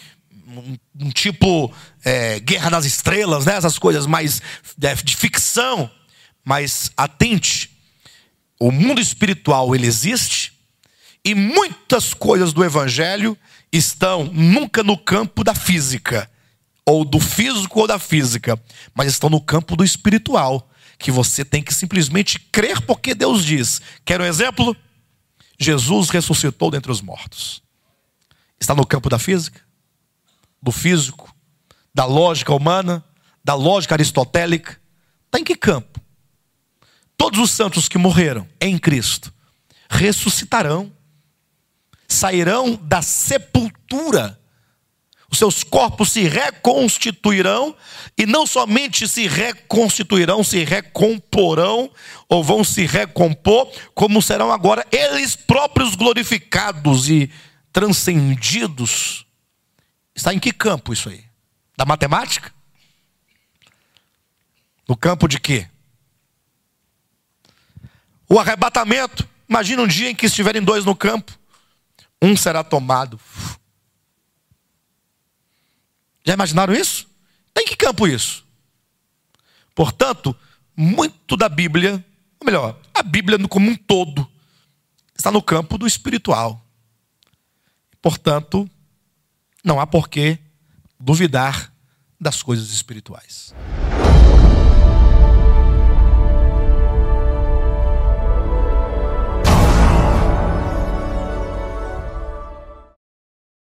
um tipo Guerra nas Estrelas, né? Essas coisas mais de ficção. Mas atente, o mundo espiritual ele existe, e muitas coisas do evangelho estão nunca no campo da física, ou do físico ou da física, mas estão no campo do espiritual, que você tem que simplesmente crer porque Deus diz. Quer um exemplo? Jesus ressuscitou dentre os mortos. Está no campo da física, do físico, da lógica humana, da lógica aristotélica. Está em que campo? Todos os santos que morreram em Cristo ressuscitarão, sairão da sepultura, os seus corpos se reconstituirão, e não somente se reconstituirão, se recomporão, ou vão se recompor, como serão agora eles próprios glorificados e transcendidos. Está em que campo isso aí? Da matemática? No campo de quê? O arrebatamento. Imagina um dia em que estiverem 2 no campo, um será tomado. Já imaginaram isso? Tem que campo isso? Portanto, muito da Bíblia, ou melhor, a Bíblia como um todo, está no campo do espiritual. Portanto, não há por que duvidar das coisas espirituais.